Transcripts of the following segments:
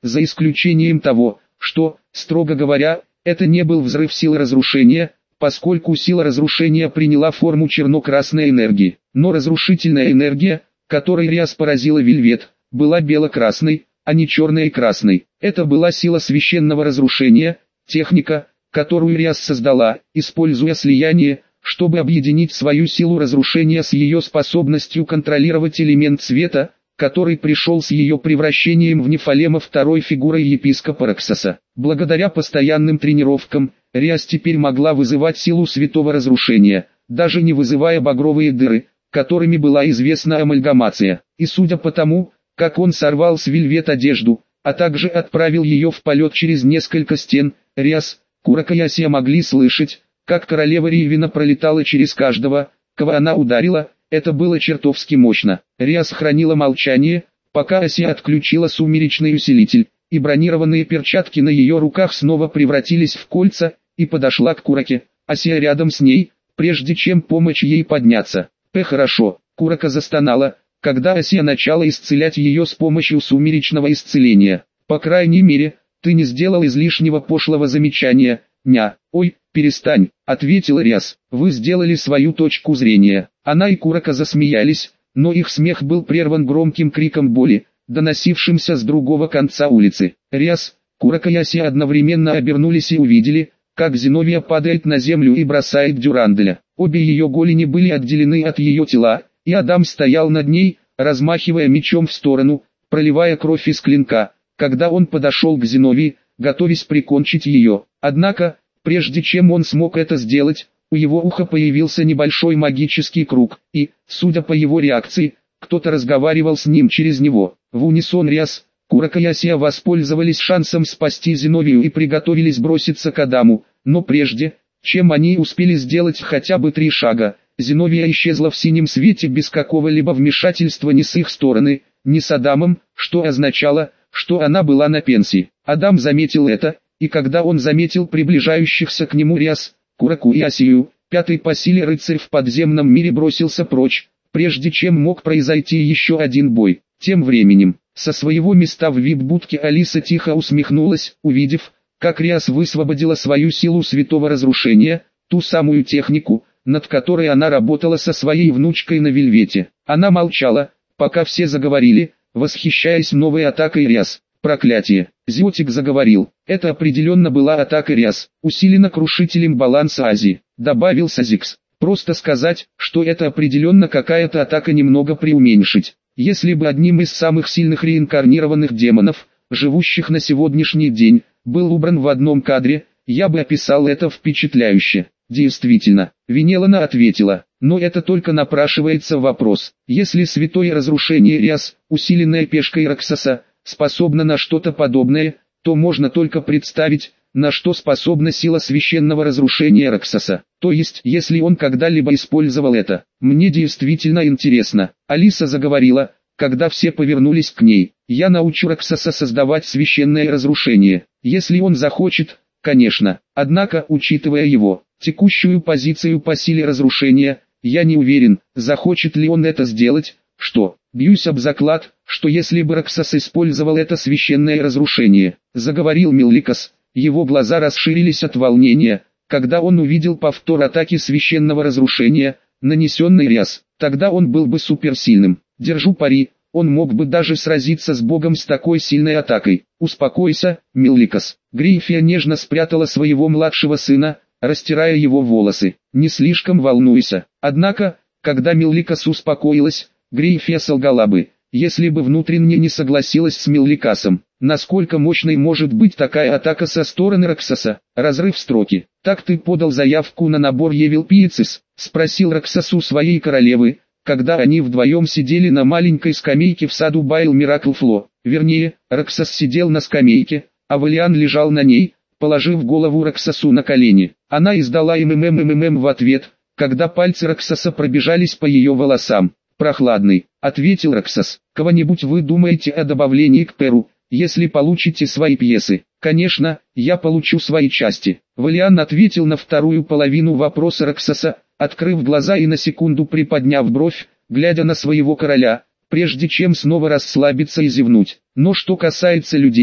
за исключением того, что, строго говоря, это не был взрыв силы разрушения, поскольку сила разрушения приняла форму черно-красной энергии. Но разрушительная энергия, которой Риас поразила Вельвет, была бело-красной, а не черной и красной. Это была сила священного разрушения, техника, которую Риас создала, используя слияние, чтобы объединить свою силу разрушения с ее способностью контролировать элемент света, который пришел с ее превращением в Нефалема второй фигурой епископа Роксоса. Благодаря постоянным тренировкам, Риас теперь могла вызывать силу святого разрушения, даже не вызывая багровые дыры, которыми была известна амальгамация. И судя по тому, как он сорвал с Вельвет одежду, а также отправил ее в полет через несколько стен, Риас, Курака и Асия могли слышать, как королева Ривина пролетала через каждого, кого она ударила. Это было чертовски мощно. Риас хранила молчание, пока Асия отключила сумеречный усилитель, и бронированные перчатки на ее руках снова превратились в кольца, и подошла к Кураке. Асия рядом с ней, прежде чем помочь ей подняться. Хорошо, Курака застонала, когда Асия начала исцелять ее с помощью сумеречного исцеления. По крайней мере, ты не сделал излишнего пошлого замечания, ня. Ой, перестань, ответил Риас. Вы сделали свою точку зрения. Она и Курака засмеялись, но их смех был прерван громким криком боли, доносившимся с другого конца улицы. Риас, Курака и Асия одновременно обернулись и увидели, как Зиновия падает на землю и бросает Дюранделя. Обе ее голени были отделены от ее тела, и Адам стоял над ней, размахивая мечом в сторону, проливая кровь из клинка, когда он подошел к Зиновии, готовясь прикончить ее. Однако, прежде чем он смог это сделать, у его уха появился небольшой магический круг, и, судя по его реакции, кто-то разговаривал с ним через него. В унисон Риас, Курака и Асия воспользовались шансом спасти Зиновию и приготовились броситься к Адаму, но прежде, чем они успели сделать хотя бы 3 шага, Зиновия исчезла в синем свете без какого-либо вмешательства ни с их стороны, ни с Адамом, что означало, что она была на пенсии. Адам заметил это, и когда он заметил приближающихся к нему Риас, Кураку и Асию, 5-й по силе рыцарь в подземном мире бросился прочь, прежде чем мог произойти еще один бой. Тем временем, со своего места в вип-будке Алиса тихо усмехнулась, увидев, как Риас высвободила свою силу святого разрушения, ту самую технику, над которой она работала со своей внучкой на Вельвете. Она молчала, пока все заговорили, восхищаясь новой атакой Риас. Проклятие! Зиотик заговорил. Это определенно была атака Риас, усилена крушителем баланса Азии, добавил Сазикс. Просто сказать, что это определенно какая-то атака немного преуменьшить. Если бы одним из самых сильных реинкарнированных демонов, живущих на сегодняшний день, был убран в одном кадре, я бы описал это впечатляюще. Действительно, Венелана ответила, но это только напрашивается вопрос. Если святое разрушение Риас, усиленное пешкой Роксоса, способна на что-то подобное, то можно только представить, на что способна сила священного разрушения Роксоса. То есть, если он когда-либо использовал это. Мне действительно интересно. Алиса заговорила, когда все повернулись к ней. Я научу Роксоса создавать священное разрушение, если он захочет, конечно. Однако, учитывая его текущую позицию по силе разрушения, я не уверен, захочет ли он это сделать. Что, бьюсь об заклад, что если бы Роксос использовал это священное разрушение, заговорил Милликас, его глаза расширились от волнения, когда он увидел повтор атаки священного разрушения, нанесенной Риас, тогда он был бы суперсильным. Держу пари, он мог бы даже сразиться с Богом с такой сильной атакой. Успокойся, Милликас. Грифия нежно спрятала своего младшего сына, растирая его волосы. Не слишком волнуйся. Однако, когда Милликас успокоилась, Грифия солгала бы, если бы внутренне не согласилась с Милликасом. Насколько мощной может быть такая атака со стороны Роксоса? Разрыв строки. Так ты подал заявку на набор Евил Пиецис? Спросил Роксос у своей королевы, когда они вдвоем сидели на маленькой скамейке в саду Байл Миракл Фло. Вернее, Роксос сидел на скамейке, а Валиан лежал на ней, положив голову Роксосу на колени. Она издала МММ в ответ, когда пальцы Роксоса пробежались по ее волосам. «Прохладный», — ответил Роксос. «Кого-нибудь вы думаете о добавлении к Перу, если получите свои пьесы?» «Конечно, я получу свои части». Валиан ответил на вторую половину вопроса Роксоса, открыв глаза и на секунду приподняв бровь, глядя на своего короля, прежде чем снова расслабиться и зевнуть. «Но что касается людей,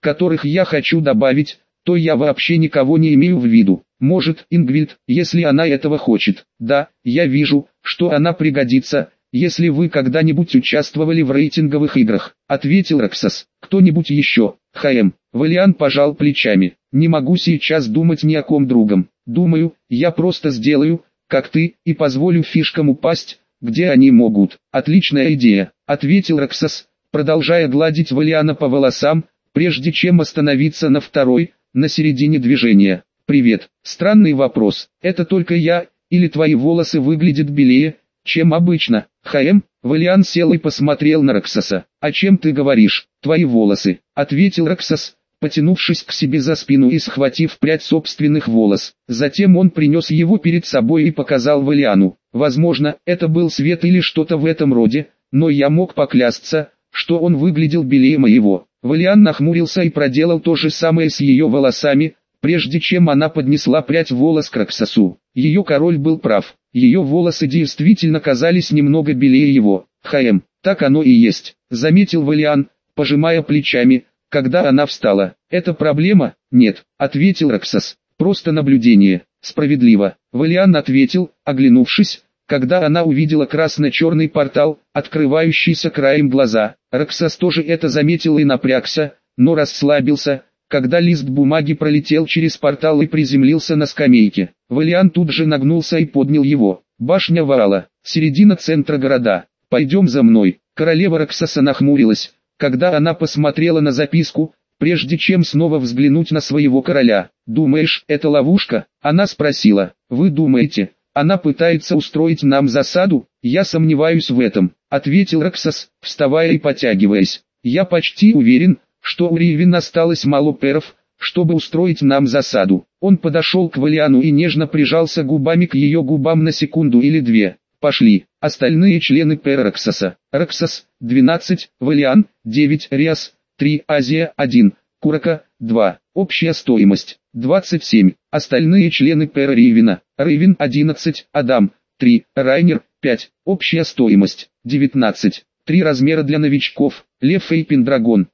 которых я хочу добавить, то я вообще никого не имею в виду. Может, Ингвильд, если она этого хочет. Да, я вижу, что она пригодится, если вы когда-нибудь участвовали в рейтинговых играх, ответил Рексос. Кто-нибудь еще? ХМ. Валиан пожал плечами. Не могу сейчас думать ни о ком другом. Думаю, я просто сделаю, как ты, и позволю фишкам упасть, где они могут. Отличная идея, ответил Рексос, продолжая гладить Валиана по волосам, прежде чем остановиться на второй, на середине движения. Привет. Странный вопрос. Это только я, или твои волосы выглядят белее, чем обычно? ХМ. Валиан сел и посмотрел на Рексоса. О чем ты говоришь? Твои волосы, ответил Рексос, потянувшись к себе за спину и схватив прядь собственных волос. Затем он принес его перед собой и показал Валиану. Возможно, это был свет или что-то в этом роде, но я мог поклясться, что он выглядел белее моего. Валиан нахмурился и проделал то же самое с ее волосами, прежде чем она поднесла прядь волос к Рексосу. Ее король был прав, ее волосы действительно казались немного белее его. ХМ, так оно и есть, заметил Валиан, пожимая плечами, когда она встала. Это проблема? Нет, ответил Рексос, просто наблюдение. Справедливо, Валиан ответил, оглянувшись, когда она увидела красно-черный портал, открывающийся краем глаза. Рексос тоже это заметил и напрягся, но расслабился, когда лист бумаги пролетел через портал и приземлился на скамейке. Валиан тут же нагнулся и поднял его. Башня Ваала, середина центра города. Пойдем за мной. Королева Рексоса нахмурилась, когда она посмотрела на записку, прежде чем снова взглянуть на своего короля. «Думаешь, это ловушка?» Она спросила. «Вы думаете, она пытается устроить нам засаду?» «Я сомневаюсь в этом», ответил Рексос, вставая и потягиваясь. «Я почти уверен, что у Ривен осталось мало перов, чтобы устроить нам засаду». Он подошел к Валиану и нежно прижался губами к ее губам на секунду или две. «Пошли». Остальные члены пера Рексоса. Рексос, 12, Валиан, 9, Риас, 3, Азия, 1, Курака, 2. Общая стоимость, 27. Остальные члены пера Ривена. Ривен, 11, Адам, 3, Райнер, 5. Общая стоимость, 19. 3 размера для новичков. Лев и Пендрагон,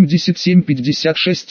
77, 56,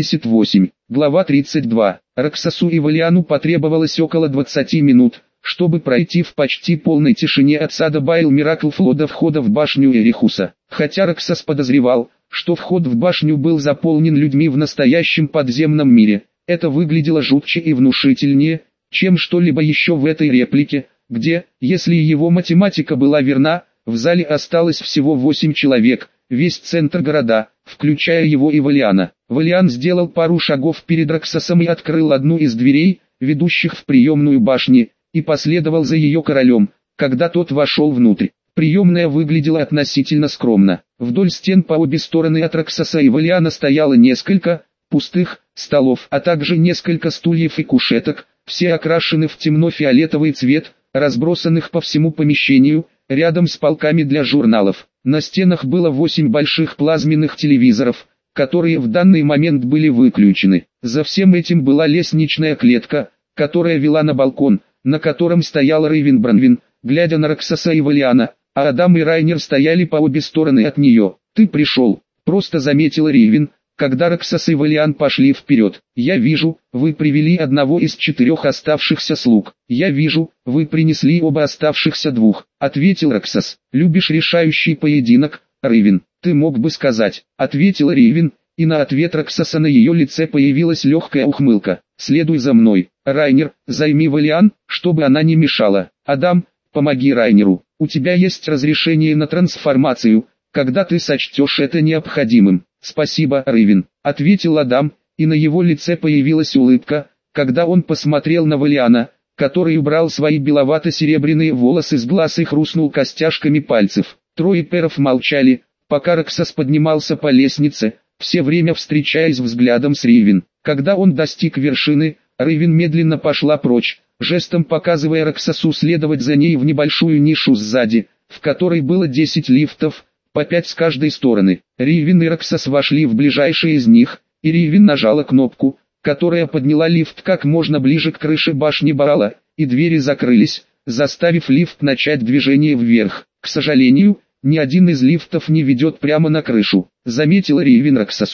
78. Глава 32. Рексосу и Валиану потребовалось около 20 минут, чтобы пройти в почти полной тишине от сада Байл-Мираклфло до входа в башню Эрихуса. Хотя Рексос подозревал, что вход в башню был заполнен людьми в настоящем подземном мире, это выглядело жутче и внушительнее, чем что-либо еще в этой реплике, где, если его математика была верна, в зале осталось всего 8 человек, весь центр города, включая его и Валиана. Валиан сделал пару шагов перед Рексосом и открыл одну из дверей, ведущих в приемную башни, и последовал за ее королем, когда тот вошел внутрь. Приемная выглядела относительно скромно. Вдоль стен по обе стороны от Рексоса и Валиана стояло несколько пустых столов, а также несколько стульев и кушеток, все окрашены в темно-фиолетовый цвет, разбросанных по всему помещению, рядом с полками для журналов. На стенах было 8 больших плазменных телевизоров, которые в данный момент были выключены. За всем этим была лестничная клетка, которая вела на балкон, на котором стоял Ривен Бранвин, глядя на Рексоса и Валиана, а Адам и Райнер стояли по обе стороны от нее. «Ты пришел», — просто заметила Ривен, когда Рексос и Валиан пошли вперед. «Я вижу, вы привели одного из 4 оставшихся слуг». «Я вижу, вы принесли оба оставшихся 2, ответил Рексос. «Любишь решающий поединок, Ривен?» «Ты мог бы сказать», — ответила Ривен, и на ответ Рексоса на ее лице появилась легкая ухмылка. «Следуй за мной, Райнер, займи Валиан, чтобы она не мешала. Адам, помоги Райнеру, у тебя есть разрешение на трансформацию, когда ты сочтешь это необходимым». «Спасибо, Ривен», — ответил Адам, и на его лице появилась улыбка, когда он посмотрел на Валиана, который убрал свои беловато-серебряные волосы с глаз и хрустнул костяшками пальцев. Трое перов молчали, пока Рексос поднимался по лестнице, все время встречаясь взглядом с Ривен. Когда он достиг вершины, Ривен медленно пошла прочь, жестом показывая Рексосу следовать за ней в небольшую нишу сзади, в которой было 10 лифтов, по 5 с каждой стороны. Ривен и Рексос вошли в ближайший из них, и Ривен нажала кнопку, которая подняла лифт как можно ближе к крыше башни Ваала, и двери закрылись, заставив лифт начать движение вверх. «К сожалению, ни один из лифтов не ведет прямо на крышу», заметила Ривен Рексосу,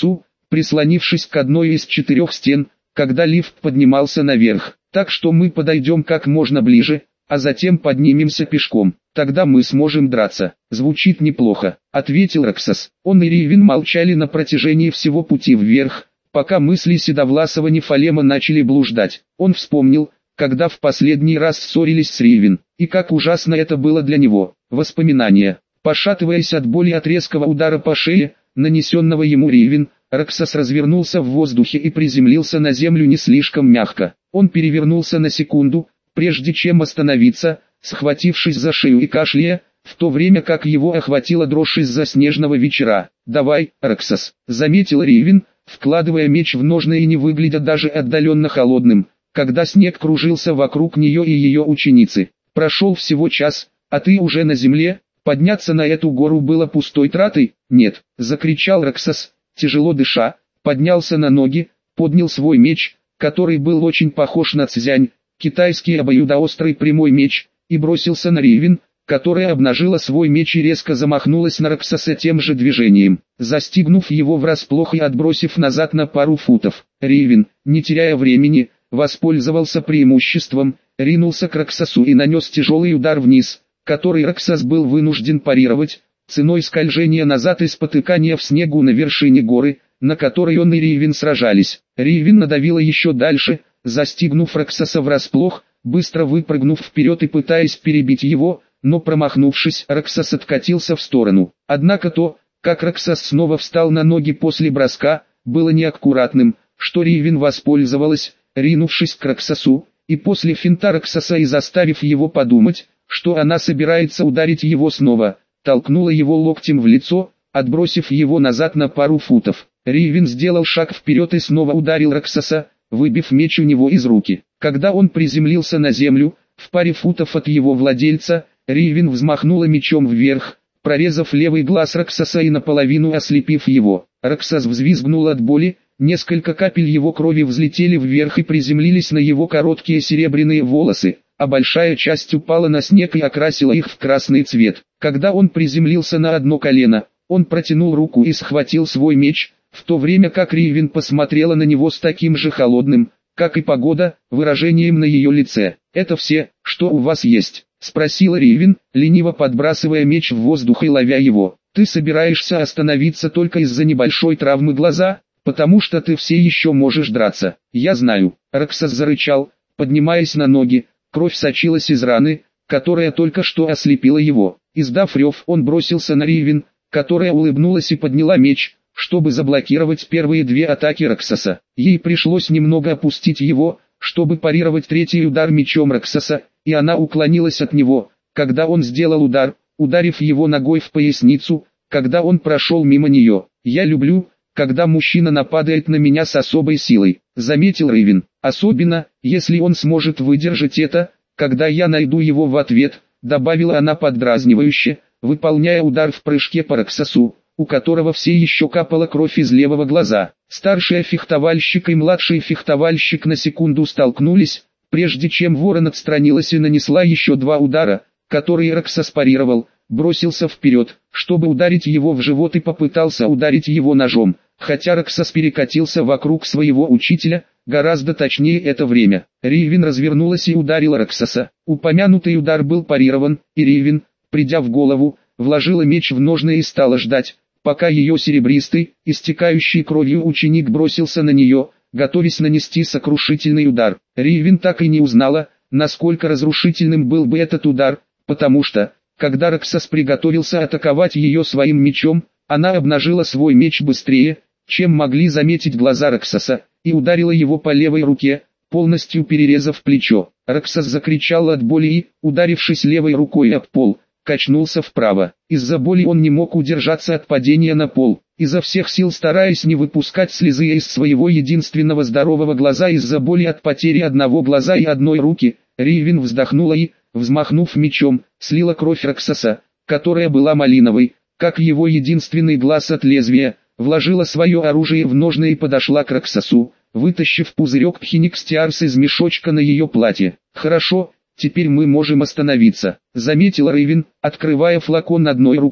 прислонившись к одной из 4 стен, когда лифт поднимался наверх. Так что мы подойдем как можно ближе, а затем поднимемся пешком. Тогда мы сможем драться. Звучит неплохо, ответил Роксос. Он и Ривин молчали на протяжении всего пути вверх, пока мысли седовласого Нефалема начали блуждать. Он вспомнил, когда в последний раз ссорились с Ривин, и как ужасно это было для него. Воспоминания. Пошатываясь от боли от резкого удара по шее, нанесенного ему Ривин, Роксос развернулся в воздухе и приземлился на землю не слишком мягко. Он перевернулся на секунду, прежде чем остановиться, схватившись за шею и кашляя, в то время как его охватила дрожь из-за снежного вечера. «Давай, Роксос», — заметил Ривин, вкладывая меч в ножны и не выглядя даже отдаленно холодным, когда снег кружился вокруг нее и ее ученицы. «Прошел всего час, а ты уже на земле, подняться на эту гору было пустой тратой?» «Нет», — закричал Роксос, тяжело дыша, поднялся на ноги, поднял свой меч, который был очень похож на цзянь, китайский обоюдоострый прямой меч, и бросился на Ривин, которая обнажила свой меч и резко замахнулась на Роксоса тем же движением, застигнув его врасплох и отбросив назад на пару футов. Ривин, не теряя времени, воспользовался преимуществом, ринулся к Роксосу и нанес тяжелый удар вниз, который Роксос был вынужден парировать, ценой скольжения назад и спотыкания в снегу на вершине горы, на которой он и Ривин сражались. Ривин надавила еще дальше, застигнув Роксоса врасплох, быстро выпрыгнув вперед и пытаясь перебить его, но промахнувшись, Роксос откатился в сторону. Однако то, как Роксос снова встал на ноги после броска, было неаккуратным, что Ривин воспользовалась, ринувшись к Роксосу, и после финта Роксоса и заставив его подумать, что она собирается ударить его снова, толкнула его локтем в лицо, отбросив его назад на пару футов. Ривин сделал шаг вперед и снова ударил Роксоса, выбив меч у него из руки. Когда он приземлился на землю, в паре футов от его владельца, Ривин взмахнула мечом вверх, прорезав левый глаз Роксоса и наполовину ослепив его. Роксос взвизгнул от боли, несколько капель его крови взлетели вверх и приземлились на его короткие серебряные волосы, а большая часть упала на снег и окрасила их в красный цвет. Когда он приземлился на одно колено, он протянул руку и схватил свой меч, в то время как Ривин посмотрела на него с таким же холодным, как и погода, выражением на ее лице. «Это все, что у вас есть?» — спросила Ривин, лениво подбрасывая меч в воздух и ловя его. «Ты собираешься остановиться только из-за небольшой травмы глаза, потому что ты все еще можешь драться?» «Я знаю», — Роксос зарычал, поднимаясь на ноги, кровь сочилась из раны, которая только что ослепила его. Издав рев, он бросился на Ривин, которая улыбнулась и подняла меч, чтобы заблокировать первые 2 атаки Роксоса. Ей пришлось немного опустить его, чтобы парировать третий удар мечом Роксоса, и она уклонилась от него, когда он сделал удар, ударив его ногой в поясницу, когда он прошел мимо нее. «Я люблю, когда мужчина нападает на меня с особой силой», — заметил Ривин. «Особенно, если он сможет выдержать это, когда я найду его в ответ», — добавила она поддразнивающе, выполняя удар в прыжке по Роксосу, у которого все еще капала кровь из левого глаза. Старший фехтовальщик и младший фехтовальщик на секунду столкнулись, прежде чем Ворон отстранилась и нанесла еще 2 удара, которые Роксос парировал, бросился вперед, чтобы ударить его в живот и попытался ударить его ножом, хотя Роксос перекатился вокруг своего учителя, гораздо точнее это время. Ривин развернулась и ударила Роксоса. Упомянутый удар был парирован, и Ривин, придя в голову, вложила меч в ножны и стала ждать, пока ее серебристый, истекающий кровью ученик бросился на нее, готовясь нанести сокрушительный удар. Ривин так и не узнала, насколько разрушительным был бы этот удар, потому что, когда Роксос приготовился атаковать ее своим мечом, она обнажила свой меч быстрее, чем могли заметить глаза Роксоса, и ударила его по левой руке, полностью перерезав плечо. Роксос закричал от боли и, ударившись левой рукой об пол, качнулся вправо. Из-за боли он не мог удержаться от падения на пол, изо всех сил стараясь не выпускать слезы из своего единственного здорового глаза из-за боли от потери одного глаза и одной руки. Ривин вздохнула и, взмахнув мечом, слила кровь Роксоса, которая была малиновой, как его единственный глаз от лезвия, вложила свое оружие в ножны и подошла к Роксосу, вытащив пузырек пхеникстиарс из мешочка на ее платье. «Хорошо, теперь мы можем остановиться», — заметила Ривин, открывая флакон одной рукой,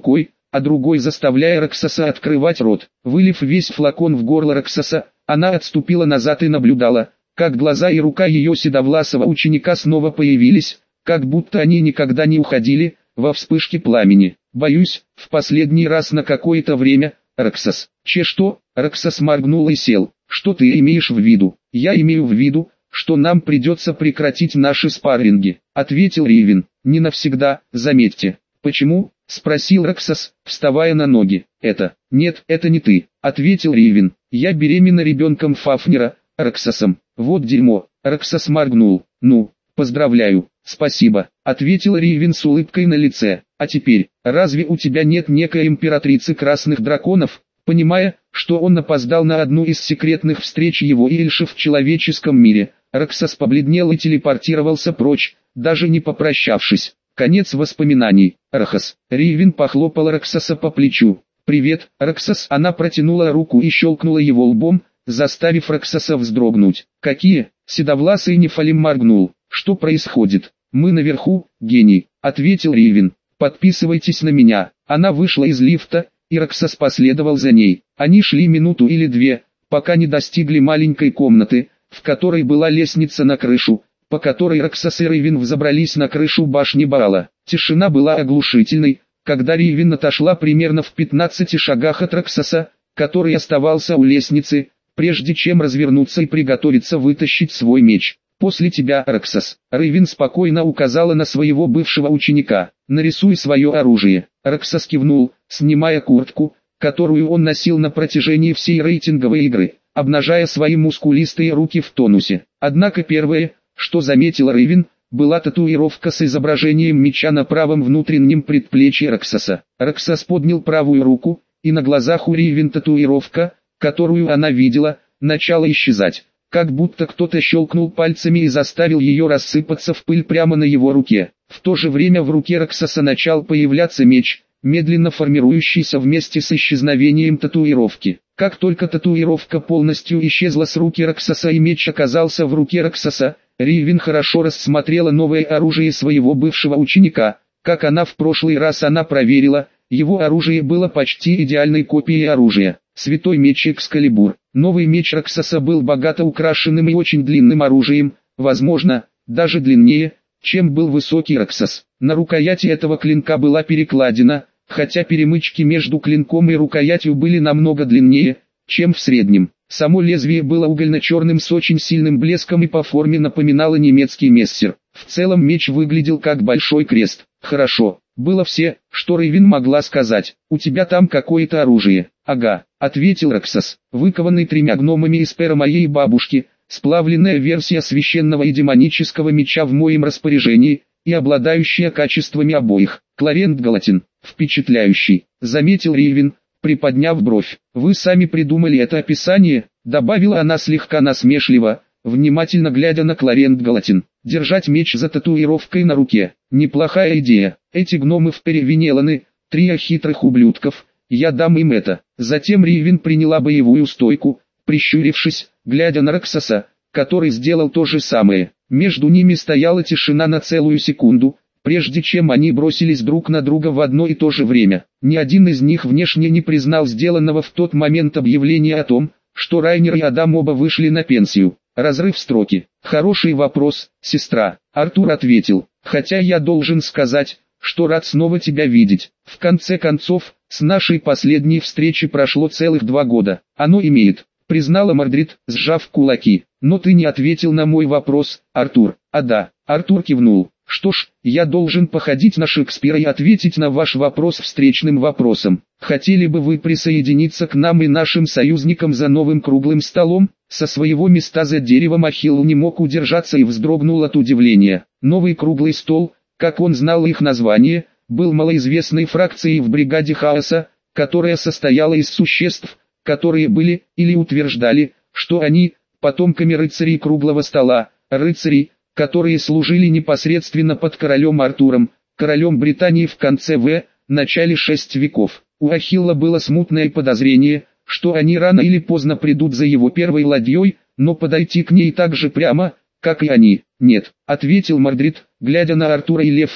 а другой заставляя Роксоса открывать рот. Вылив весь флакон в горло Роксоса, она отступила назад и наблюдала, как глаза и рука ее седовласого ученика снова появились, как будто они никогда не уходили, во вспышке пламени. «Боюсь, в последний раз на какое-то время, Роксос». Что?» Роксос моргнул и сел. «Что ты имеешь в виду?» «Я имею в виду, что нам придется прекратить наши спарринги», — ответил Ривен. «Не навсегда, заметьте». «Почему?» — спросил Роксос, вставая на ноги. «Нет, это не ты», — ответил Ривен. «Я беременна ребенком Фафнера, Роксосом». «Вот дерьмо», — Роксос моргнул. «Ну, поздравляю». «Спасибо», — ответил Ривен с улыбкой на лице. «А теперь, разве у тебя нет некой императрицы красных драконов?» Понимая, что он опоздал на одну из секретных встреч его и Эльши в человеческом мире, Роксос побледнел и телепортировался прочь, даже не попрощавшись. Конец воспоминаний. Рахас. Ривен похлопал Роксоса по плечу. «Привет, Роксос». Она протянула руку и щелкнула его лбом, заставив Роксоса вздрогнуть. «Какие?» Седовласый Нефалим моргнул. «Что происходит?» «Мы наверху, гений», — ответил Ривен. «Подписывайтесь на меня». Она вышла из лифта, и Роксос последовал за ней. Они шли минуту или две, пока не достигли маленькой комнаты, в которой была лестница на крышу, по которой Роксос и Ривен взобрались на крышу башни Баала. Тишина была оглушительной, когда Ривен отошла примерно в 15 шагах от Роксоса, который оставался у лестницы, прежде чем развернуться и приготовиться вытащить свой меч. «После тебя, Роксос». Ривен спокойно указала на своего бывшего ученика. «Нарисуй свое оружие». Роксос кивнул, снимая куртку, которую он носил на протяжении всей рейтинговой игры, обнажая свои мускулистые руки в тонусе. Однако первое, что заметил Ривен, была татуировка с изображением меча на правом внутреннем предплечье Роксоса. Роксос поднял правую руку, и на глазах у Ривен татуировка, которую она видела, начала исчезать. Как будто кто-то щелкнул пальцами и заставил ее рассыпаться в пыль прямо на его руке. В то же время в руке Роксоса начал появляться меч, медленно формирующийся вместе с исчезновением татуировки. Как только татуировка полностью исчезла с руки Роксоса и меч оказался в руке Роксоса, Ривен хорошо рассмотрела новое оружие своего бывшего ученика. Как она в прошлый раз проверила, его оружие было почти идеальной копией оружия. Святой меч Экскалибур. Новый меч Роксоса был богато украшенным и очень длинным оружием, возможно, даже длиннее, чем был высокий Роксос. На рукояти этого клинка была перекладина, хотя перемычки между клинком и рукоятью были намного длиннее, чем в среднем. Само лезвие было угольно-черным с очень сильным блеском и по форме напоминало немецкий мессер. В целом меч выглядел как большой крест. «Хорошо». Было все, что Ривен могла сказать. «У тебя там какое-то оружие». «Ага», — ответил Роксос. «Выкованный 3 гномами из пера моей бабушки, сплавленная версия священного и демонического меча в моем распоряжении, и обладающая качествами обоих. Кларент Галатин. Впечатляющий», — заметил Ривен, приподняв бровь. «Вы сами придумали это описание», — добавила она слегка насмешливо, внимательно глядя на Кларент Галатин. «Держать меч за татуировкой на руке. Неплохая идея. Эти гномы в Перевенеланы, 3 хитрых ублюдков, я дам им это». Затем Ривен приняла боевую стойку, прищурившись, глядя на Роксоса, который сделал то же самое. Между ними стояла тишина на целую секунду, прежде чем они бросились друг на друга в одно и то же время. Ни один из них внешне не признал сделанного в тот момент объявления о том, что Райнер и Адам оба вышли на пенсию. Разрыв строки. «Хороший вопрос, сестра», — Артур ответил. «Хотя я должен сказать, что рад снова тебя видеть. В конце концов, с нашей последней встречи прошло целых 2 года. Оно имеет», — признала Мордрид, сжав кулаки. «Но ты не ответил на мой вопрос, Артур». «А да», — Артур кивнул. «Что ж, я должен походить на Шекспира и ответить на ваш вопрос встречным вопросом. Хотели бы вы присоединиться к нам и нашим союзникам за новым круглым столом?» Со своего места за деревом Ахилл не мог удержаться и вздрогнул от удивления. Новый круглый стол, как он знал их название, был малоизвестной фракцией в бригаде хаоса, которая состояла из существ, которые были или утверждали, что они – потомками рыцарей круглого стола, рыцарей, которые служили непосредственно под королем Артуром, королем Британии в конце начале 6 веков. У Ахилла было смутное подозрение, что они рано или поздно придут за его первой ладьей, но подойти к ней так же прямо, как и они. «Нет», — ответил Мордрид, глядя на Артура и Лефей,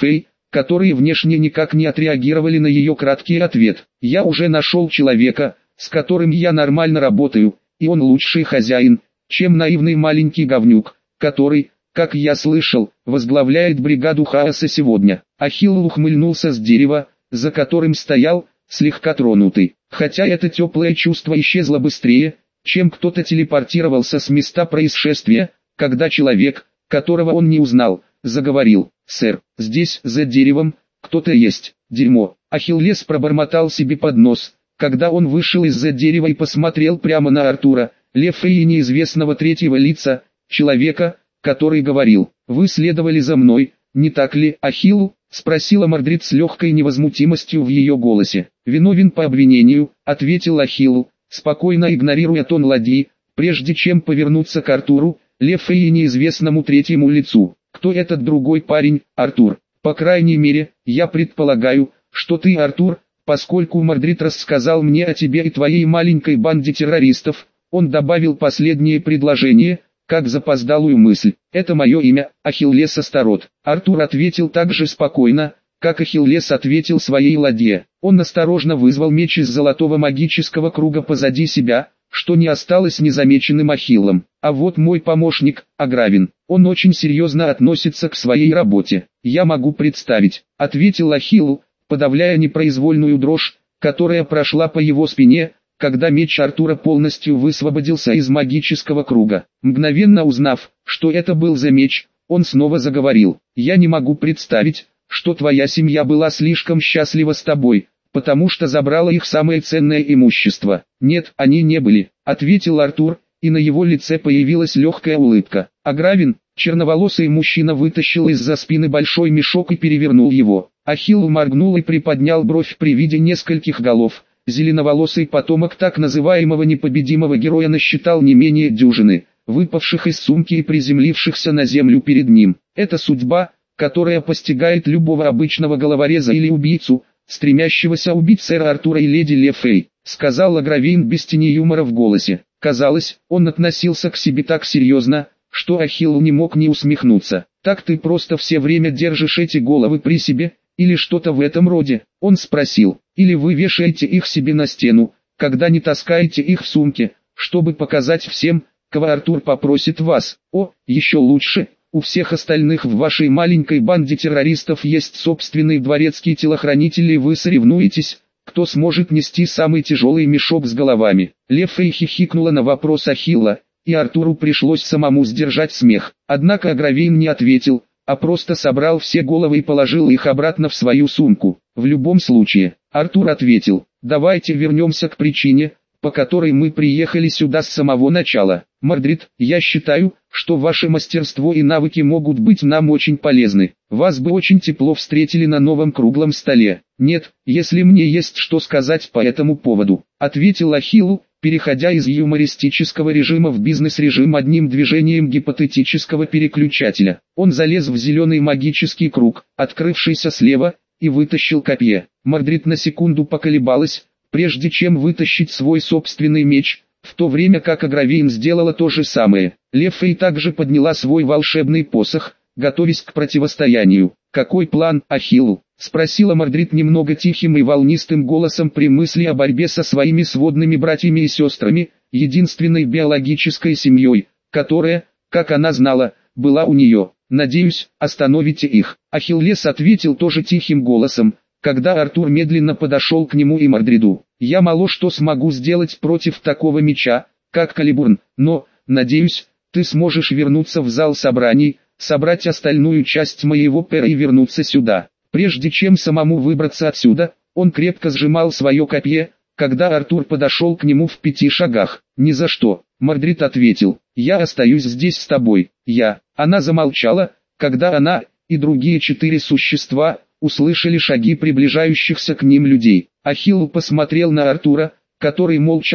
которые внешне никак не отреагировали на ее краткий ответ. «Я уже нашел человека, с которым я нормально работаю, и он лучший хозяин, чем наивный маленький говнюк, который, как я слышал, возглавляет бригаду хаоса сегодня». Ахилл ухмыльнулся с дерева, за которым стоял, слегка тронутый. Хотя это теплое чувство исчезло быстрее, чем кто-то телепортировался с места происшествия, когда человек, которого он не узнал, заговорил: «Сэр, здесь, за деревом, кто-то есть, дерьмо». Ахиллес пробормотал себе под нос, когда он вышел из-за дерева и посмотрел прямо на Артура, Лефрея неизвестного третьего лица, человека, который говорил: «Вы следовали за мной, не так ли, Ахилл?» — спросила Мордрид с легкой невозмутимостью в ее голосе. «Виновен по обвинению», — ответил Ахилл, спокойно игнорируя тон ладьи, прежде чем повернуться к Артуру, Лефрею неизвестному третьему лицу. «Кто этот другой парень, Артур? По крайней мере, я предполагаю, что ты Артур, поскольку Мордрид рассказал мне о тебе и твоей маленькой банде террористов». Он добавил последнее предложение, как запоздалую мысль. «Это мое имя, Ахиллес Астарот». Артур ответил так же спокойно, как Ахиллес ответил своей ладье. Он осторожно вызвал меч из золотого магического круга позади себя, что не осталось незамеченным Ахиллом. «А вот мой помощник, Агравин. Он очень серьезно относится к своей работе. Я могу представить», — ответил Ахилл, подавляя непроизвольную дрожь, которая прошла по его спине, когда меч Артура полностью высвободился из магического круга. Мгновенно узнав, что это был за меч, он снова заговорил: «Я не могу представить, что твоя семья была слишком счастлива с тобой, потому что забрала их самое ценное имущество». «Нет, они не были», — ответил Артур, и на его лице появилась легкая улыбка. Агравин, черноволосый мужчина, вытащил из-за спины большой мешок и перевернул его. Ахилл моргнул и приподнял бровь при виде нескольких голов. Зеленоволосый потомок так называемого непобедимого героя насчитал не менее дюжины, выпавших из сумки и приземлившихся на землю перед ним. «Это судьба, которая постигает любого обычного головореза или убийцу, стремящегося убить сэра Артура и леди Лефрей», — сказал Агравейн без тени юмора в голосе. Казалось, он относился к себе так серьезно, что Ахилл не мог не усмехнуться. «Так ты просто все время держишь эти головы при себе, или что-то в этом роде?» Он спросил. «Или вы вешаете их себе на стену, когда не таскаете их в сумке, чтобы показать всем, кого Артур попросит вас? О, еще лучше, у всех остальных в вашей маленькой банде террористов есть собственный дворецкий телохранитель, и вы соревнуетесь, кто сможет нести самый тяжелый мешок с головами». Лефрей хихикнула на вопрос Ахилла, и Артуру пришлось самому сдержать смех. Однако Агравейн не ответил, а просто собрал все головы и положил их обратно в свою сумку. «В любом случае», — Артур ответил, — «давайте вернемся к причине, по которой мы приехали сюда с самого начала. Мордрид, я считаю, что ваше мастерство и навыки могут быть нам очень полезны. Вас бы очень тепло встретили на новом круглом столе». «Нет, если мне есть что сказать по этому поводу», — ответил Ахилл, переходя из юмористического режима в бизнес-режим одним движением гипотетического переключателя. Он залез в зеленый магический круг, открывшийся слева, и вытащил копье. Мордрид на секунду поколебалась, прежде чем вытащить свой собственный меч, в то время как Агравейн сделала то же самое. Лефрей также подняла свой волшебный посох, готовясь к противостоянию. «Какой план, Ахилл?» — спросила Мордрид немного тихим и волнистым голосом при мысли о борьбе со своими сводными братьями и сестрами, единственной биологической семьей, которая, как она знала, была у нее. «Надеюсь, остановите их». Ахиллес ответил тоже тихим голосом, когда Артур медленно подошел к нему и Мордриду. «Я мало что смогу сделать против такого меча, как Калибурн, но, надеюсь, ты сможешь вернуться в зал собраний, собрать остальную часть моего пера и вернуться сюда». Прежде чем самому выбраться отсюда, он крепко сжимал свое копье, когда Артур подошел к нему в 5 шагах. «Ни за что», — Мордрид ответил, — «я остаюсь здесь с тобой». Она замолчала, когда она и другие 4 существа услышали шаги приближающихся к ним людей. Ахилл посмотрел на Артура, который молча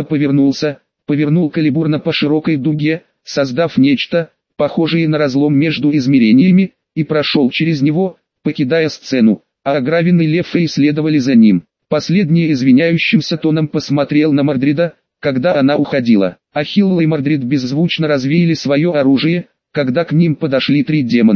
повернул Калибурна по широкой дуге, создав нечто, похожее на разлом между измерениями, и прошел через него, покидая сцену, а Агравин и Лефрей следовали за ним. Последний извиняющимся тоном посмотрел на Мордрида, когда она уходила. Ахилл и Мордрид беззвучно развеяли свое оружие, когда к ним подошли 3 демона,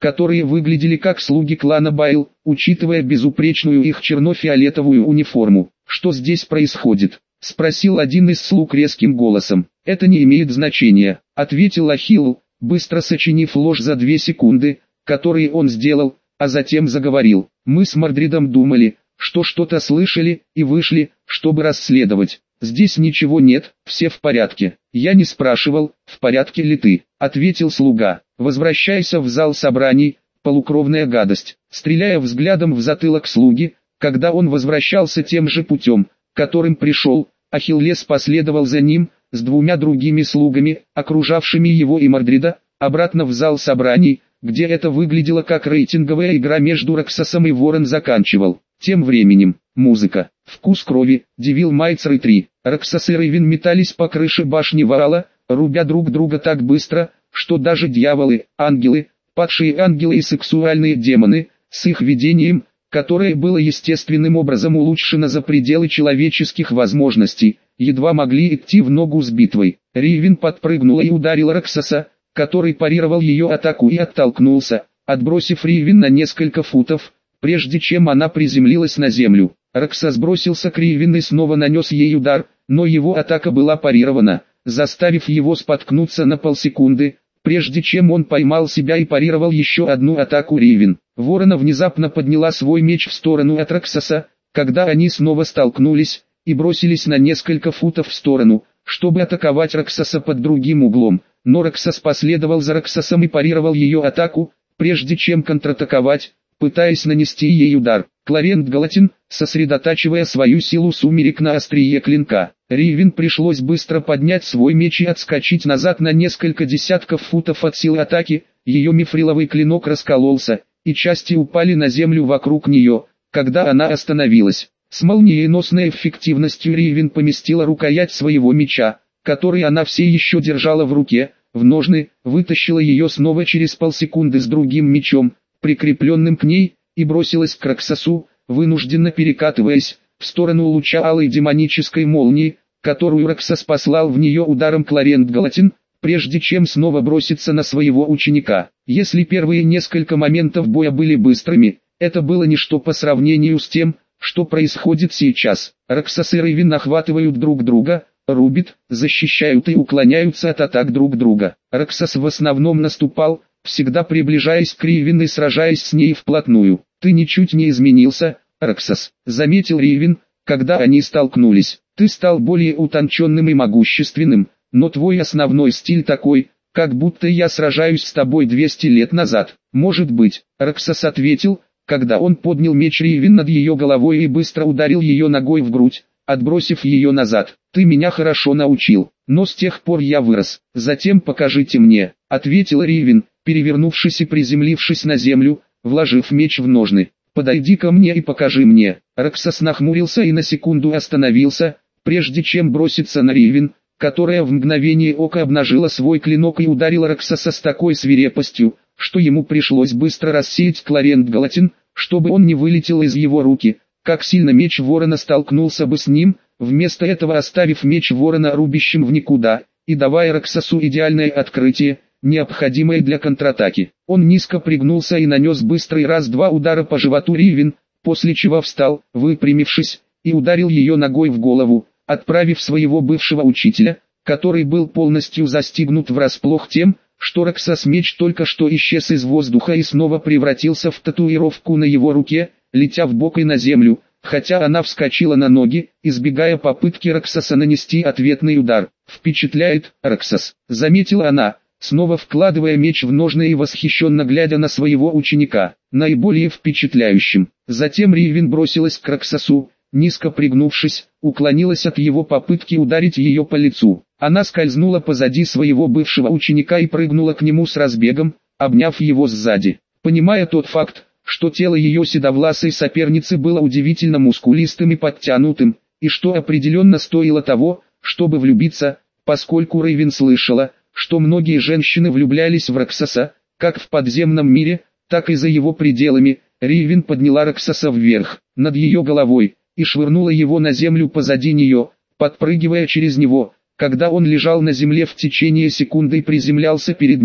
которые выглядели как слуги клана Байл, учитывая безупречную их черно-фиолетовую униформу. «Что здесь происходит?» — спросил один из слуг резким голосом. «Это не имеет значения», — ответил Ахилл, быстро сочинив ложь за 2 секунды, которые он сделал, а затем заговорил. «Мы с Мордридом думали, что что-то слышали, и вышли, чтобы расследовать. Здесь ничего нет, все в порядке». «Я не спрашивал, в порядке ли ты», — ответил слуга. «Возвращайся в зал собраний, полукровная гадость», стреляя взглядом в затылок слуги. Когда он возвращался тем же путем, которым пришел, Ахиллес последовал за ним, с 2 другими слугами, окружавшими его и Мордрида, обратно в зал собраний, где это выглядело как рейтинговая игра между Роксосом и Ворон заканчивал. Тем временем, музыка, вкус крови, Девил Майцер 3. Роксос и Рейвен метались по крыше башни Ваала, рубя друг друга так быстро, что даже дьяволы, ангелы, падшие ангелы и сексуальные демоны, с их видением, которое было естественным образом улучшено за пределы человеческих возможностей, едва могли идти в ногу с битвой. Рейвен подпрыгнула и ударила Роксоса, который парировал ее атаку и оттолкнулся, отбросив Рейвен на несколько футов, прежде чем она приземлилась на землю. Роксос бросился к Рейвен и снова нанес ей удар, но его атака была парирована, заставив его споткнуться на полсекунды, прежде чем он поймал себя и парировал еще одну атаку Рейвен. Ворона внезапно подняла свой меч в сторону от Роксоса, когда они снова столкнулись, и бросились на несколько футов в сторону, чтобы атаковать Роксоса под другим углом, но Роксос последовал за Роксосом и парировал ее атаку, прежде чем контратаковать, пытаясь нанести ей удар. Кларент Галатин, сосредотачивая свою силу сумерек на острие клинка. Рейвен пришлось быстро поднять свой меч и отскочить назад на несколько десятков футов от силы атаки, ее мифриловый клинок раскололся, и части упали на землю вокруг нее, когда она остановилась. С молниеносной эффективностью Рейвен поместила рукоять своего меча, который она все еще держала в руке, в ножны, вытащила ее снова через полсекунды с другим мечом, прикрепленным к ней, и бросилась к Роксосу, вынужденно перекатываясь в сторону луча алой демонической молнии, которую Роксос послал в нее ударом Кларент Галатин, прежде чем снова броситься на своего ученика. Если первые несколько моментов боя были быстрыми, это было ничто по сравнению с тем, что происходит сейчас. Роксос и Рейвен охватывают друг друга, рубят, защищают и уклоняются от атак друг друга. Роксос в основном наступал, всегда приближаясь к Рейвен и сражаясь с ней вплотную. «Ты ничуть не изменился, Роксос», — заметил Рейвен, когда они столкнулись. «Ты стал более утонченным и могущественным, но твой основной стиль такой, как будто я сражаюсь с тобой 200 лет назад». «Может быть», — Роксос ответил, когда он поднял меч Рейвен над ее головой и быстро ударил ее ногой в грудь, отбросив ее назад. «Ты меня хорошо научил, но с тех пор я вырос. Затем покажите мне», — ответил Рейвен, перевернувшись и приземлившись на землю, вложив меч в ножны. «Подойди ко мне и покажи мне». Роксос нахмурился и на секунду остановился, прежде чем броситься на Рейвен, которая в мгновение ока обнажила свой клинок и ударила Роксоса с такой свирепостью, что ему пришлось быстро рассеять Кларент Галатин, чтобы он не вылетел из его руки. Как сильно меч Ворона столкнулся бы с ним, вместо этого оставив меч Ворона рубящим в никуда, и давая Роксосу идеальное открытие, необходимое для контратаки. Он низко пригнулся и нанес быстрый раз-два удара по животу Рейвен, после чего встал, выпрямившись, и ударил ее ногой в голову, отправив своего бывшего учителя, который был полностью застигнут врасплох тем, что Роксос меч только что исчез из воздуха и снова превратился в татуировку на его руке, летя в бок и на землю, хотя она вскочила на ноги, избегая попытки Роксоса нанести ответный удар. «Впечатляет, Роксос», — заметила она, снова вкладывая меч в ножны и восхищенно глядя на своего ученика, наиболее впечатляющим. Затем Рейвен бросилась к Роксосу, низко пригнувшись, уклонилась от его попытки ударить ее по лицу. Она скользнула позади своего бывшего ученика и прыгнула к нему с разбегом, обняв его сзади. Понимая тот факт, что тело ее седовласой соперницы было удивительно мускулистым и подтянутым, и что определенно стоило того, чтобы влюбиться, поскольку Рейвен слышала, что многие женщины влюблялись в Роксоса, как в подземном мире, так и за его пределами. Рейвен подняла Роксоса вверх, над ее головой, и швырнула его на землю позади нее, подпрыгивая через него. Когда он лежал на земле в течение секунды и приземлялся перед ним,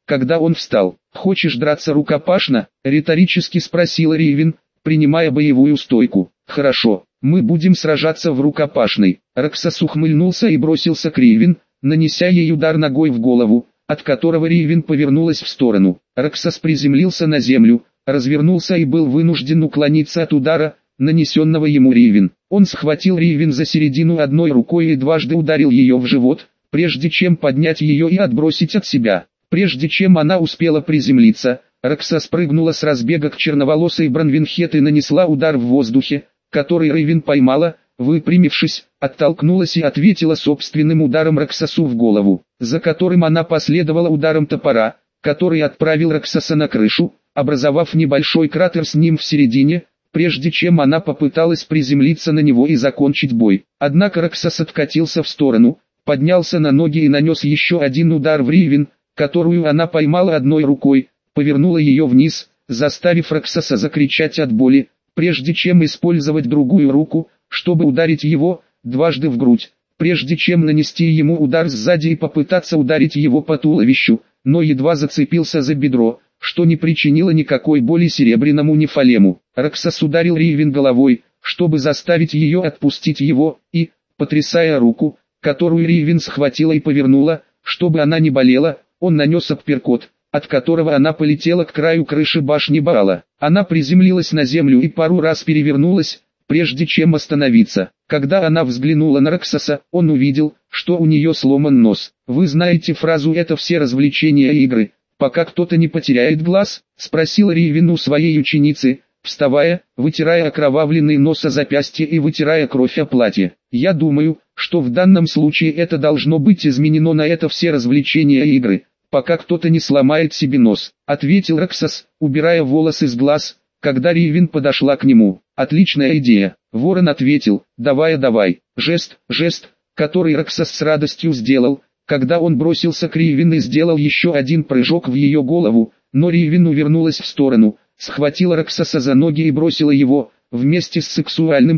когда он встал. «Хочешь драться рукопашно?» – риторически спросил Ривен, принимая боевую стойку. «Хорошо, мы будем сражаться в рукопашной». Роксас ухмыльнулся и бросился к Ривен, нанеся ей удар ногой в голову, от которого Ривен повернулась в сторону. Роксас приземлился на землю, развернулся и был вынужден уклониться от удара, нанесенного ему Ривен. Он схватил Ривен за середину одной рукой и дважды ударил ее в живот, прежде чем поднять ее и отбросить от себя. Прежде чем она успела приземлиться, Роксас прыгнула с разбега к черноволосой Бронвенхет и нанесла удар в воздухе, который Ривен поймала, выпрямившись, оттолкнулась и ответила собственным ударом Роксасу в голову, за которым она последовала ударом топора, который отправил Роксаса на крышу, образовав небольшой кратер с ним в середине, прежде чем она попыталась приземлиться на него и закончить бой. Однако Роксас откатился в сторону, поднялся на ноги и нанес еще один удар в Ривен, которую она поймала одной рукой, повернула ее вниз, заставив Роксаса закричать от боли, прежде чем использовать другую руку, чтобы ударить его дважды в грудь, прежде чем нанести ему удар сзади и попытаться ударить его по туловищу, но едва зацепился за бедро, что не причинило никакой боли серебряному Нефалему. Роксас ударил Ривен головой, чтобы заставить ее отпустить его, и, потрясая руку, которую Ривен схватила и повернула, чтобы она не болела, он нанес апперкот, от которого она полетела к краю крыши башни Баала. Она приземлилась на землю и пару раз перевернулась, прежде чем остановиться. Когда она взглянула на Роксаса, он увидел, что у нее сломан нос. «Вы знаете фразу «это все развлечения и игры, пока кто-то не потеряет глаз»?» — спросила Ривен у своей ученицы, вставая, вытирая окровавленный нос о запястье и вытирая кровь о платье. «Я думаю, что в данном случае это должно быть изменено на «это все развлечения и игры, пока кто-то не сломает себе нос», — ответил Роксас, убирая волосы с глаз, когда Ривен подошла к нему. «Отличная идея», — Ворон ответил, давай. Жест, который Роксас с радостью сделал, когда он бросился к Ривен и сделал еще один прыжок в ее голову, но Ривен увернулась в сторону, схватила Роксаса за ноги и бросила его, вместе с сексуальным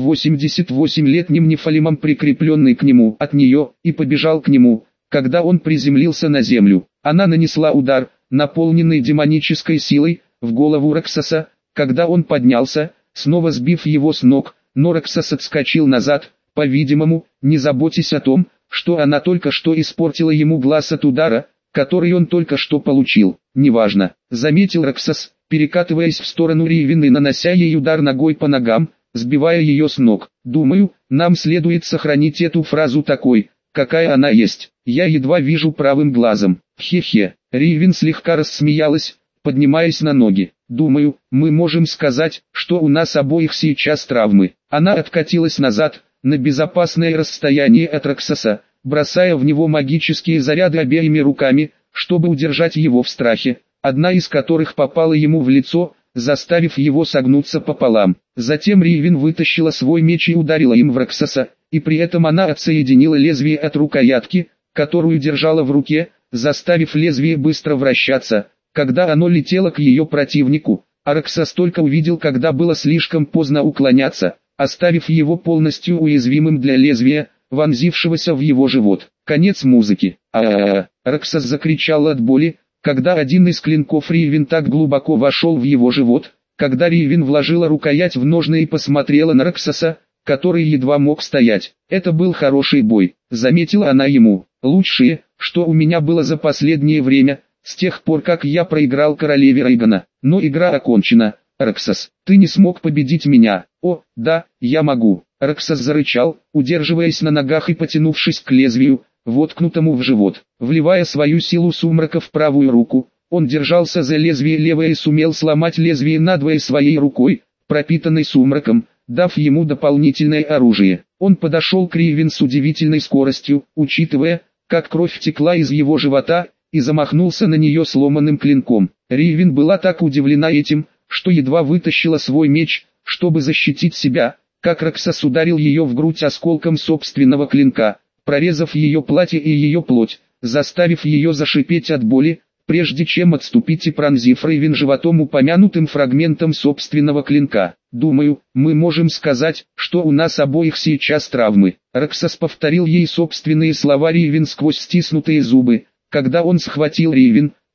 588-летним Нефалимом, прикрепленный к нему от нее, и побежал к нему. Когда он приземлился на землю, она нанесла удар, наполненный демонической силой, в голову Роксаса, когда он поднялся, снова сбив его с ног, но Роксас отскочил назад, по-видимому, не заботясь о том, что она только что испортила ему глаз от удара, который он только что получил. «Неважно», — заметил Роксас, перекатываясь в сторону Ривен и нанося ей удар ногой по ногам, сбивая ее с ног. «Думаю, нам следует сохранить эту фразу такой, какая она есть. Я едва вижу правым глазом». «Хе-хе», — Ривен слегка рассмеялась, поднимаясь на ноги. «Думаю, мы можем сказать, что у нас обоих сейчас травмы». Она откатилась назад, на безопасное расстояние от Роксаса, бросая в него магические заряды обеими руками, чтобы удержать его в страхе, одна из которых попала ему в лицо, заставив его согнуться пополам. Затем Ривен вытащила свой меч и ударила им в Роксаса, и при этом она отсоединила лезвие от рукоятки, которую держала в руке, заставив лезвие быстро вращаться, когда оно летело к ее противнику, а Роксас только увидел, когда было слишком поздно уклоняться, оставив его полностью уязвимым для лезвия, вонзившегося в его живот. Конец музыки. Роксас закричал от боли, когда один из клинков Ривен так глубоко вошел в его живот, когда Ривен вложила рукоять в ножны и посмотрела на Роксаса, который едва мог стоять. «Это был хороший бой», — заметила она ему. «Лучшее, что у меня было за последнее время, с тех пор как я проиграл королеве Рейгана. Но игра окончена, Роксас. Ты не смог победить меня». «О, да, я могу». Роксас зарычал, удерживаясь на ногах и потянувшись к лезвию, воткнутому в живот. Вливая свою силу сумрака в правую руку, он держался за лезвие левой и сумел сломать лезвие надвое своей рукой, пропитанной сумраком, дав ему дополнительное оружие. Он подошел к Ривен с удивительной скоростью, учитывая, как кровь текла из его живота, и замахнулся на нее сломанным клинком. Ривен была так удивлена этим, что едва вытащила свой меч, чтобы защитить себя, как Роксас ударил ее в грудь осколком собственного клинка, прорезав ее платье и ее плоть, заставив ее зашипеть от боли, прежде чем отступить и пронзив Ривен животом упомянутым фрагментом собственного клинка. «Думаю, мы можем сказать, что у нас обоих сейчас травмы». Роксас повторил ей собственные слова Ривен сквозь стиснутые зубы, когда он схватил Ривен,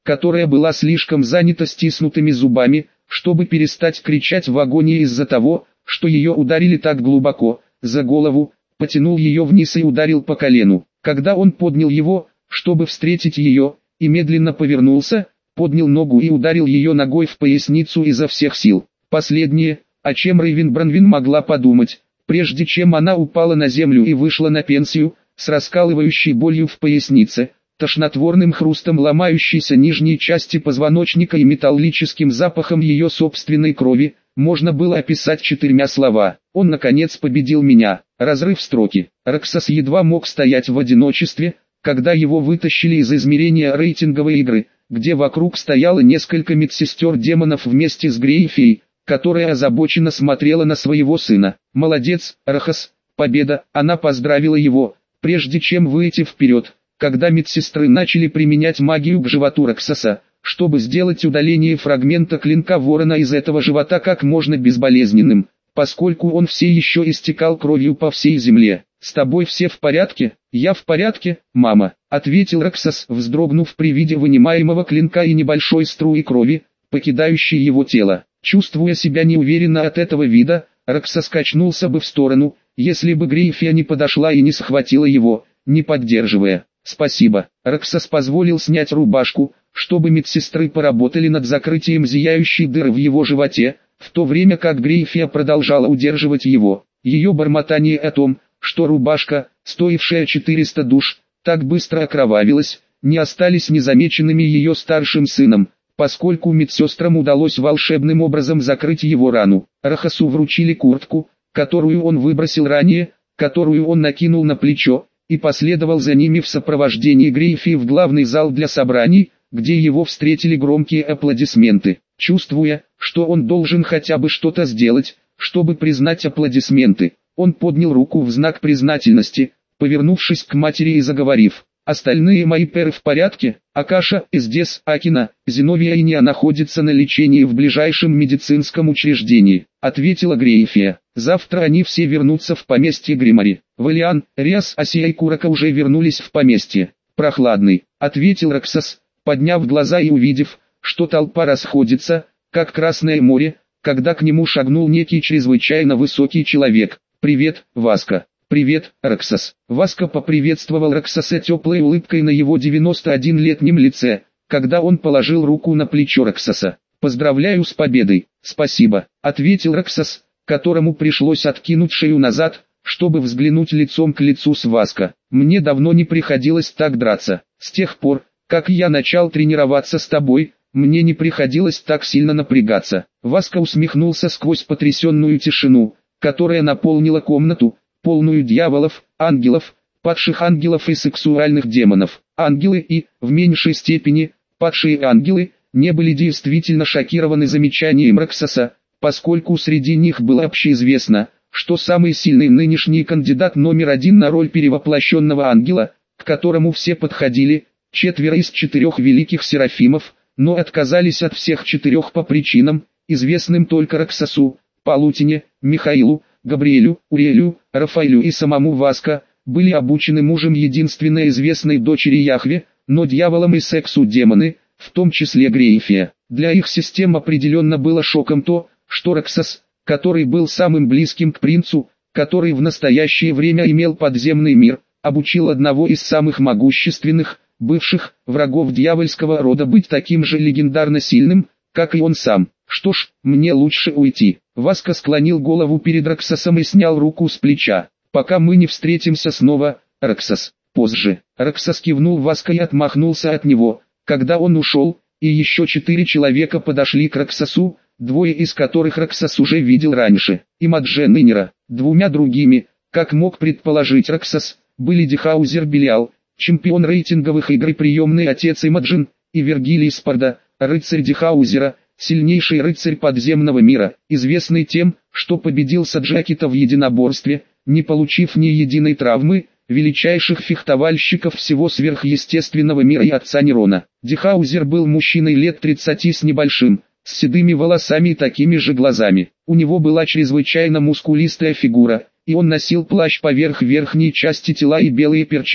которая была слишком занята стиснутыми зубами, чтобы перестать кричать в агонии из-за того, что ее ударили так глубоко, за голову, потянул ее вниз и ударил по колену. Когда он поднял его, чтобы встретить ее, и медленно повернулся, поднял ногу и ударил ее ногой в поясницу изо всех сил. Последнее, о чем Рейвен Бранвин могла подумать, прежде чем она упала на землю и вышла на пенсию, с раскалывающей болью в пояснице, тошнотворным хрустом ломающейся нижней части позвоночника и металлическим запахом ее собственной крови, можно было описать 4 слова. Он наконец победил меня. Разрыв строки. Роксас едва мог стоять в одиночестве, когда его вытащили из измерения рейтинговой игры, где вокруг стояло несколько медсестер-демонов вместе с Грейфией, которая озабоченно смотрела на своего сына. «Молодец, Рохас, победа!» Она поздравила его, прежде чем выйти вперед, когда медсестры начали применять магию к животу Роксаса, чтобы сделать удаление фрагмента клинка ворона из этого живота как можно безболезненным, поскольку он все еще истекал кровью по всей земле. «С тобой все в порядке?» «Я в порядке, мама», — ответил Роксас, вздрогнув при виде вынимаемого клинка и небольшой струи крови, покидающей его тело. Чувствуя себя неуверенно от этого вида, Роксас качнулся бы в сторону, если бы Грейфия не подошла и не схватила его, не поддерживая. «Спасибо». Роксас позволил снять рубашку, чтобы медсестры поработали над закрытием зияющей дыры в его животе, в то время как Грейфия продолжала удерживать его. Ее бормотание о том, что рубашка, стоившая 400 душ, так быстро окровавилась, не остались незамеченными ее старшим сыном, поскольку медсестрам удалось волшебным образом закрыть его рану. Рохасу вручили куртку, которую он выбросил ранее, которую он накинул на плечо, и последовал за ними в сопровождении Грейфии в главный зал для собраний, где его встретили громкие аплодисменты. Чувствуя, что он должен хотя бы что-то сделать, чтобы признать аплодисменты, он поднял руку в знак признательности, повернувшись к матери и заговорив: «Остальные мои перы в порядке, Акаша, Эздес, Акина, Зиновия и Ния находятся на лечении в ближайшем медицинском учреждении», — ответила Грейфия. «Завтра они все вернутся в поместье Гримари. Валиан, Риас, Асия и Курака уже вернулись в поместье». «Прохладный», — ответил Роксас, подняв глаза и увидев, что толпа расходится, как Красное море, когда к нему шагнул некий чрезвычайно высокий человек. «Привет, Васка». «Привет, Роксас». Васка поприветствовал Роксаса теплой улыбкой на его 91-летнем лице, когда он положил руку на плечо Роксаса. «Поздравляю с победой». «Спасибо», — ответил Роксас, которому пришлось откинуть шею назад, чтобы взглянуть лицом к лицу с Васка. «Мне давно не приходилось так драться. С тех пор, как я начал тренироваться с тобой, мне не приходилось так сильно напрягаться». Васка усмехнулся сквозь потрясенную тишину, которая наполнила комнату, полную дьяволов, ангелов, падших ангелов и сексуальных демонов. Ангелы и, в меньшей степени, падшие ангелы, не были действительно шокированы замечанием Роксаса, поскольку среди них было общеизвестно, что самый сильный нынешний кандидат номер 1 на роль перевоплощенного ангела, к которому все подходили, 4 из 4 великих серафимов, но отказались от всех 4 по причинам, известным только Роксасу, Палутине, Михаилу, Габриэлю, Уриэлю, Рафаэлю и самому Васка, были обучены мужем единственной известной дочери Яхве, но дьяволам и сексу демоны, в том числе Грейфия. Для их систем определенно было шоком то, что Роксас, который был самым близким к принцу, который в настоящее время имел подземный мир, обучил одного из самых могущественных, бывших, врагов дьявольского рода быть таким же легендарно сильным, как и он сам. «Что ж, мне лучше уйти». Васка склонил голову перед Роксасом и снял руку с плеча. «Пока мы не встретимся снова, Роксас, позже». Роксас кивнул Васка и отмахнулся от него, когда он ушел, и еще 4 человека подошли к Роксасу, 2 из которых Роксас уже видел раньше. И Маджен и Нира. 2 другими, как мог предположить Роксас, были Дихаузер Белиал, чемпион рейтинговых игр и приемный отец Имаджин, и Вергилий Спарда, рыцарь Дихаузера, сильнейший рыцарь подземного мира, известный тем, что победил Саджакита в единоборстве, не получив ни единой травмы, величайших фехтовальщиков всего сверхъестественного мира и отца Нерона. Дихаузер был мужчиной лет 30 с небольшим, с седыми волосами и такими же глазами. У него была чрезвычайно мускулистая фигура, и он носил плащ поверх верхней части тела и белые перчатки.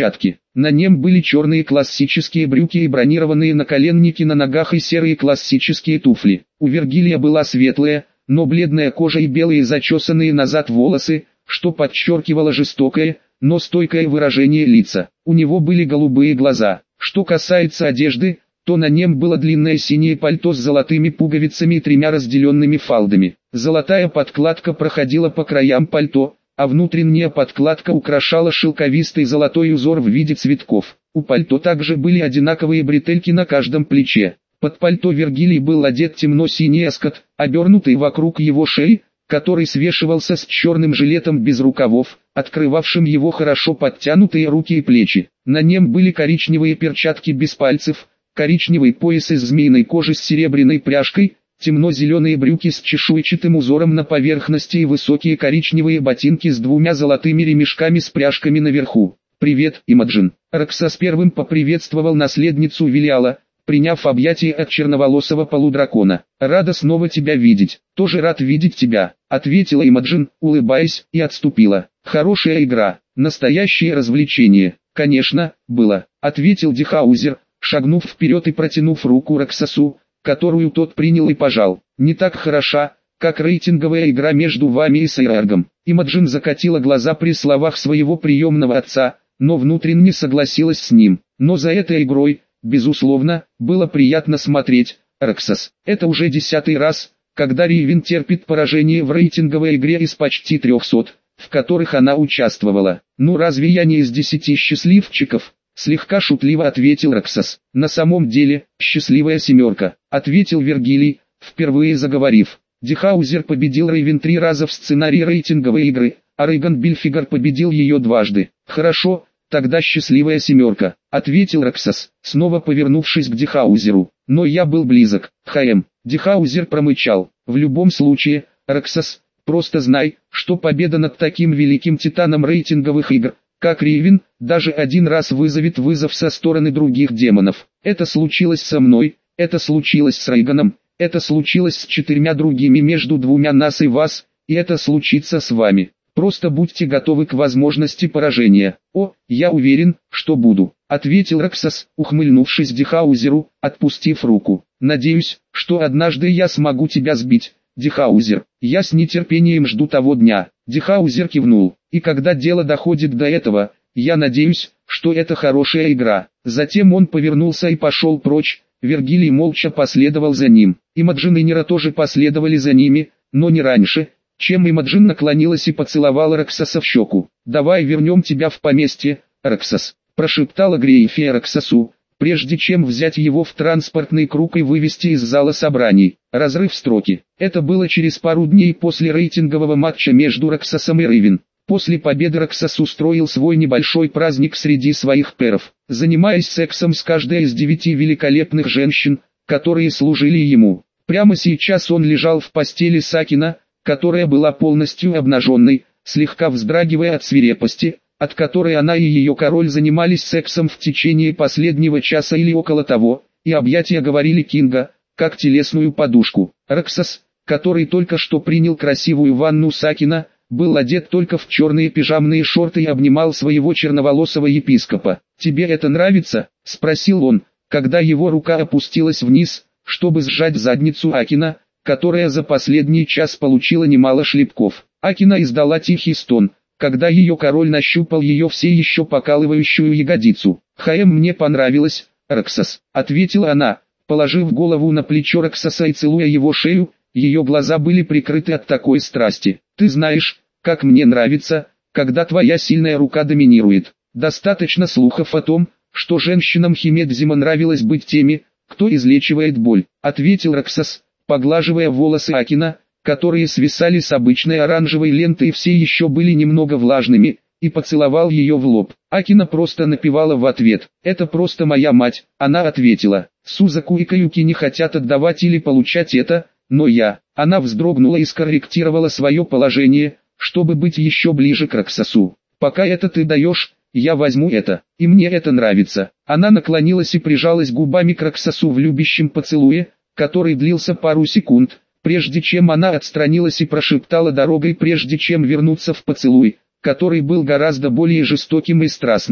На нем были черные классические брюки и бронированные наколенники на ногах и серые классические туфли. У Вергилия была светлая, но бледная кожа и белые зачесанные назад волосы, что подчеркивало жестокое, но стойкое выражение лица. У него были голубые глаза. Что касается одежды, то на нем было длинное синее пальто с золотыми пуговицами и 3 разделенными фалдами. Золотая подкладка проходила по краям пальто, а внутренняя подкладка украшала шелковистый золотой узор в виде цветков. У пальто также были одинаковые бретельки на каждом плече. Под пальто Вергилий был одет темно-синий эскот, обернутый вокруг его шеи, который свешивался с черным жилетом без рукавов, открывавшим его хорошо подтянутые руки и плечи. На нем были коричневые перчатки без пальцев, коричневый пояс из змеиной кожи с серебряной пряжкой, темно-зеленые брюки с чешуйчатым узором на поверхности и высокие коричневые ботинки с 2 золотыми ремешками с пряжками наверху. «Привет, Имаджин!» Раксас первым поприветствовал наследницу Велиала, приняв объятие от черноволосого полудракона. «Рада снова тебя видеть». «Тоже рад видеть тебя», — ответила Имаджин, улыбаясь, и отступила. «Хорошая игра, настоящее развлечение». «Конечно, было», — ответил Дихаузер, шагнув вперед и протянув руку Раксасу, которую тот принял и пожал. «Не так хороша, как рейтинговая игра между вами и Сейраргом». Имаджин закатила глаза при словах своего приемного отца, но внутренне согласилась с ним. «Но за этой игрой, безусловно, было приятно смотреть, Раксас. Это уже 10-й раз, когда Ривен терпит поражение в рейтинговой игре из почти 300, в которых она участвовала. Ну разве я не из 10 счастливчиков?» Слегка шутливо ответил Раксас. «На самом деле, счастливая семерка», ответил Вергилий, впервые заговорив. Дихаузер победил Рейвен 3 раза в сценарии рейтинговой игры, а Рейган Бильфигар победил ее дважды. «Хорошо, тогда счастливая семерка», ответил Раксас, снова повернувшись к Дихаузеру. «Но я был близок, Хаэм». Дихаузер промычал. «В любом случае, Раксас, просто знай, что победа над таким великим титаном рейтинговых игр, как Ривен, даже один раз вызовет вызов со стороны других демонов. Это случилось со мной, это случилось с Рейганом, это случилось с 4 другими между 2 нас и вас, и это случится с вами. Просто будьте готовы к возможности поражения». «О, я уверен, что буду», ответил Раксас, ухмыльнувшись Дихаузеру, отпустив руку. «Надеюсь, что однажды я смогу тебя сбить, Дихаузер. Я с нетерпением жду того дня». Дихаузер кивнул. «И когда дело доходит до этого, я надеюсь, что это хорошая игра». Затем он повернулся и пошел прочь. Вергилий молча последовал за ним. Имаджин и Нера тоже последовали за ними, но не раньше, чем Имаджин наклонилась и поцеловала Раксаса в щеку. «Давай вернем тебя в поместье, Раксас», прошептала Грейфия Раксасу, прежде чем взять его в транспортный круг и вывести из зала собраний. Разрыв строки. Это было через пару дней после рейтингового матча между Раксасом и Ривен. После победы Раксас устроил свой небольшой праздник среди своих перов, занимаясь сексом с каждой из 9 великолепных женщин, которые служили ему. Прямо сейчас он лежал в постели Сакина, которая была полностью обнаженной, слегка вздрагивая от свирепости, от которой она и ее король занимались сексом в течение последнего часа или около того, и объятия говорили Кинга, как телесную подушку. Раксас, который только что принял красивую ванну Сакина, был одет только в черные пижамные шорты и обнимал своего черноволосого епископа. «Тебе это нравится?» – спросил он, когда его рука опустилась вниз, чтобы сжать задницу Акина, которая за последний час получила немало шлепков. Акина издала тихий стон, когда ее король нащупал ее все еще покалывающую ягодицу. «Хаэм, мне понравилось, Раксас», — ответила она, положив голову на плечо Раксаса и целуя его шею. Ее глаза были прикрыты от такой страсти. «Ты знаешь, как мне нравится, когда твоя сильная рука доминирует. Достаточно слухов о том, что женщинам Химедзима нравилось быть теми, кто излечивает боль», — ответил Раксас, поглаживая волосы Акина, которые свисали с обычной оранжевой ленты и все еще были немного влажными, и поцеловал ее в лоб. Акина просто напевала в ответ. «Это просто моя мать», — она ответила. «Сузаку и Каюки не хотят отдавать или получать это, но я». Она вздрогнула и скорректировала свое положение, чтобы быть еще ближе к Раксасу. «Пока это ты даешь, я возьму это, и мне это нравится». Она наклонилась и прижалась губами к Раксасу в любящем поцелуе, который длился пару секунд, прежде чем она отстранилась и прошептала дорогой, прежде чем вернуться в поцелуй, который был гораздо более жестоким и страстным.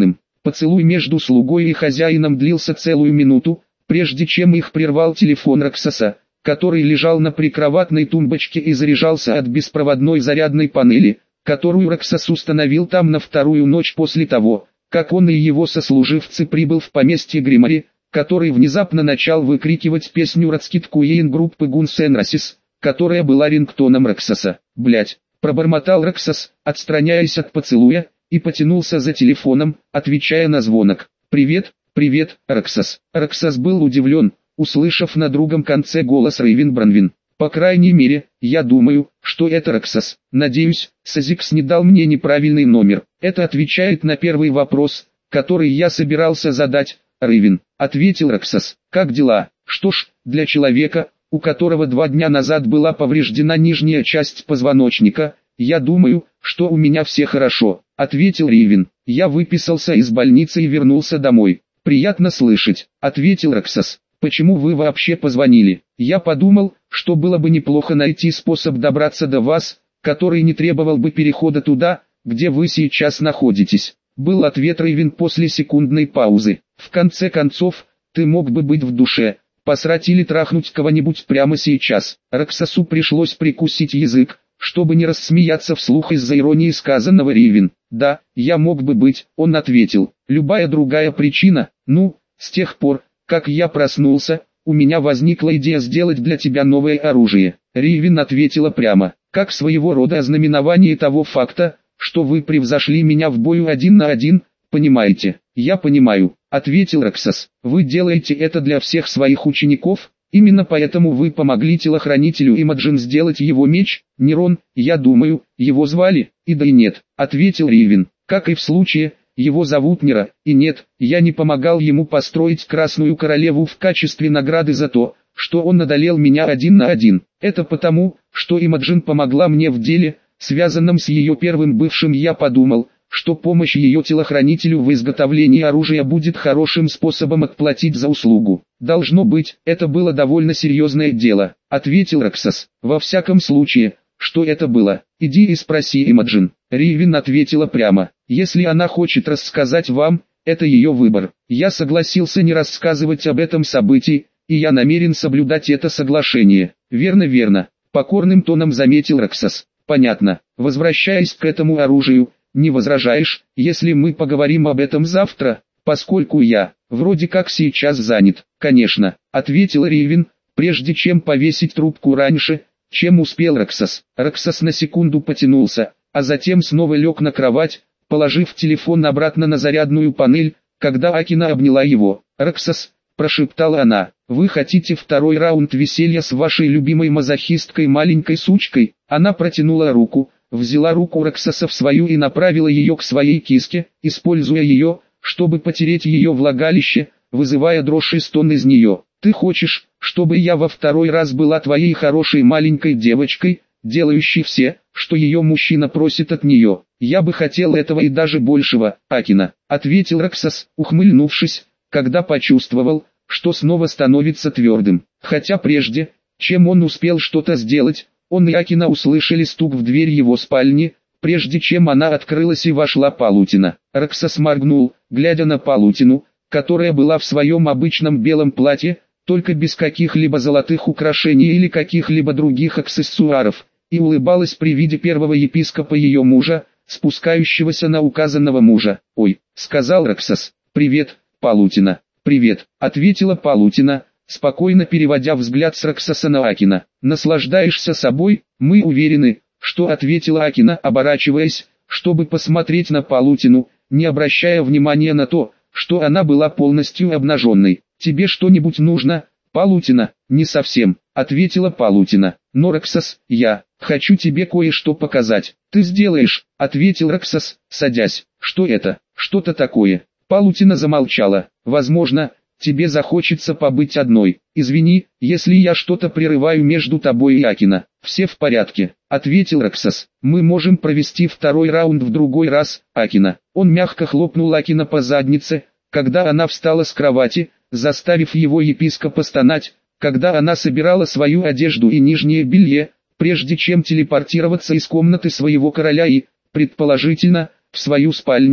Поцелуй между слугой и хозяином длился целую минуту, прежде чем их прервал телефон Роксоса, который лежал на прикроватной тумбочке и заряжался от беспроводной зарядной панели, которую Роксос установил там на вторую ночь после того, как он и его сослуживцы прибыл в поместье Гримари, который внезапно начал выкрикивать песню Радскит Куин группы Guns N' Roses, которая была рингтоном Роксоса. «Блядь», пробормотал Роксос, отстраняясь от поцелуя, и потянулся за телефоном, отвечая на звонок. «Привет, привет, Роксос». Роксос был удивлен, услышав на другом конце голос Рейвен Бранвин. «По крайней мере, я думаю, что это Роксос. Надеюсь, Сазикс не дал мне неправильный номер». «Это отвечает на первый вопрос, который я собирался задать, Рейвен», — ответил Роксос. «Как дела?» «Что ж, для человека, у которого 2 дня назад была повреждена нижняя часть позвоночника, я думаю, что у меня все хорошо», — ответил Рейвен. «Я выписался из больницы и вернулся домой». «Приятно слышать», — ответил Роксос. «Почему вы вообще позвонили?» «Я подумал, что было бы неплохо найти способ добраться до вас, который не требовал бы перехода туда, где вы сейчас находитесь», — был ответ Рейвен после секундной паузы. «В конце концов, ты мог бы быть в душе, посрать или трахнуть кого-нибудь прямо сейчас». Роксосу пришлось прикусить язык, чтобы не рассмеяться вслух из-за иронии сказанного Рейвен. «Да, я мог бы быть», — он ответил. «Любая другая причина, с тех пор, как я проснулся, у меня возникла идея сделать для тебя новое оружие». Рейвен ответила прямо, как своего рода ознаменование того факта, что вы превзошли меня в бою 1 на 1, понимаете? «Я понимаю», — ответил Роксос. «Вы делаете это для всех своих учеников? Именно поэтому вы помогли телохранителю Имаджин сделать его меч?» «Нерон, я думаю, его звали?» «И да и нет», — ответил Рейвен. «Как и в случае, его зовут Нера, и нет, я не помогал ему построить Красную Королеву в качестве награды за то, что он одолел меня 1 на 1. Это потому, что Имаджин помогла мне в деле, связанном с ее первым бывшим. Я подумал, что помощь ее телохранителю в изготовлении оружия будет хорошим способом отплатить за услугу. Должно быть, это было довольно серьезное дело», — ответил Роксос. «Во всяком случае, что это было? Иди и спроси Имаджин». Рейвен ответила прямо. «Если она хочет рассказать вам, это ее выбор. Я согласился не рассказывать об этом событии, и я намерен соблюдать это соглашение». «Верно, верно», — покорным тоном заметил Роксос. «Понятно. Возвращаясь к этому оружию, не возражаешь, если мы поговорим об этом завтра, поскольку я, вроде как сейчас занят?» «Конечно», — ответил Рейвен, прежде чем повесить трубку раньше, чем успел Роксос. Роксос на секунду потянулся, а затем снова лег на кровать, положив телефон обратно на зарядную панель, когда Акина обняла его. «Роксос», — прошептала она, — «вы хотите второй раунд веселья с вашей любимой мазохисткой маленькой сучкой?» Она протянула руку, взяла руку Роксоса в свою и направила ее к своей киске, используя ее, чтобы потереть ее влагалище, вызывая дрожь и стон из нее. «Ты хочешь, чтобы я во второй раз была твоей хорошей маленькой девочкой, делающей все, что ее мужчина просит от нее?» «Я бы хотел этого и даже большего, Акина», — ответил Роксос, ухмыльнувшись, когда почувствовал, что снова становится твердым. Хотя прежде, чем он успел что-то сделать, он и Акина услышали стук в дверь его спальни, прежде чем она открылась и вошла Палутина. Роксос моргнул, глядя на Палутину, которая была в своем обычном белом платье, только без каких-либо золотых украшений или каких-либо других аксессуаров, и улыбалась при виде первого епископа ее мужа, спускающегося на указанного мужа. «Ой», — сказал Роксос. «Привет, Палутина». «Привет», — ответила Палутина, спокойно переводя взгляд с Роксоса на Акина. «Наслаждаешься собой?» «Мы уверены», — что ответила Акина, оборачиваясь, чтобы посмотреть на Палутину, не обращая внимания на то, что она была полностью обнаженной. «Тебе что-нибудь нужно, Палутина?» «Не совсем», — ответила Палутина. «Но, Роксос, я хочу тебе кое-что показать». «Ты сделаешь», — ответил Роксос, садясь. «Что это?» «Что-то такое». Палутина замолчала. «Возможно, тебе захочется побыть одной. Извини, если я что-то прерываю между тобой и Акина». «Все в порядке», — ответил Роксос. «Мы можем провести второй раунд в другой раз, Акина». Он мягко хлопнул Акина по заднице, когда она встала с кровати, заставив его епископа стонать, когда она собирала свою одежду и нижнее белье, прежде чем телепортироваться из комнаты своего короля и, предположительно, в свою спальню,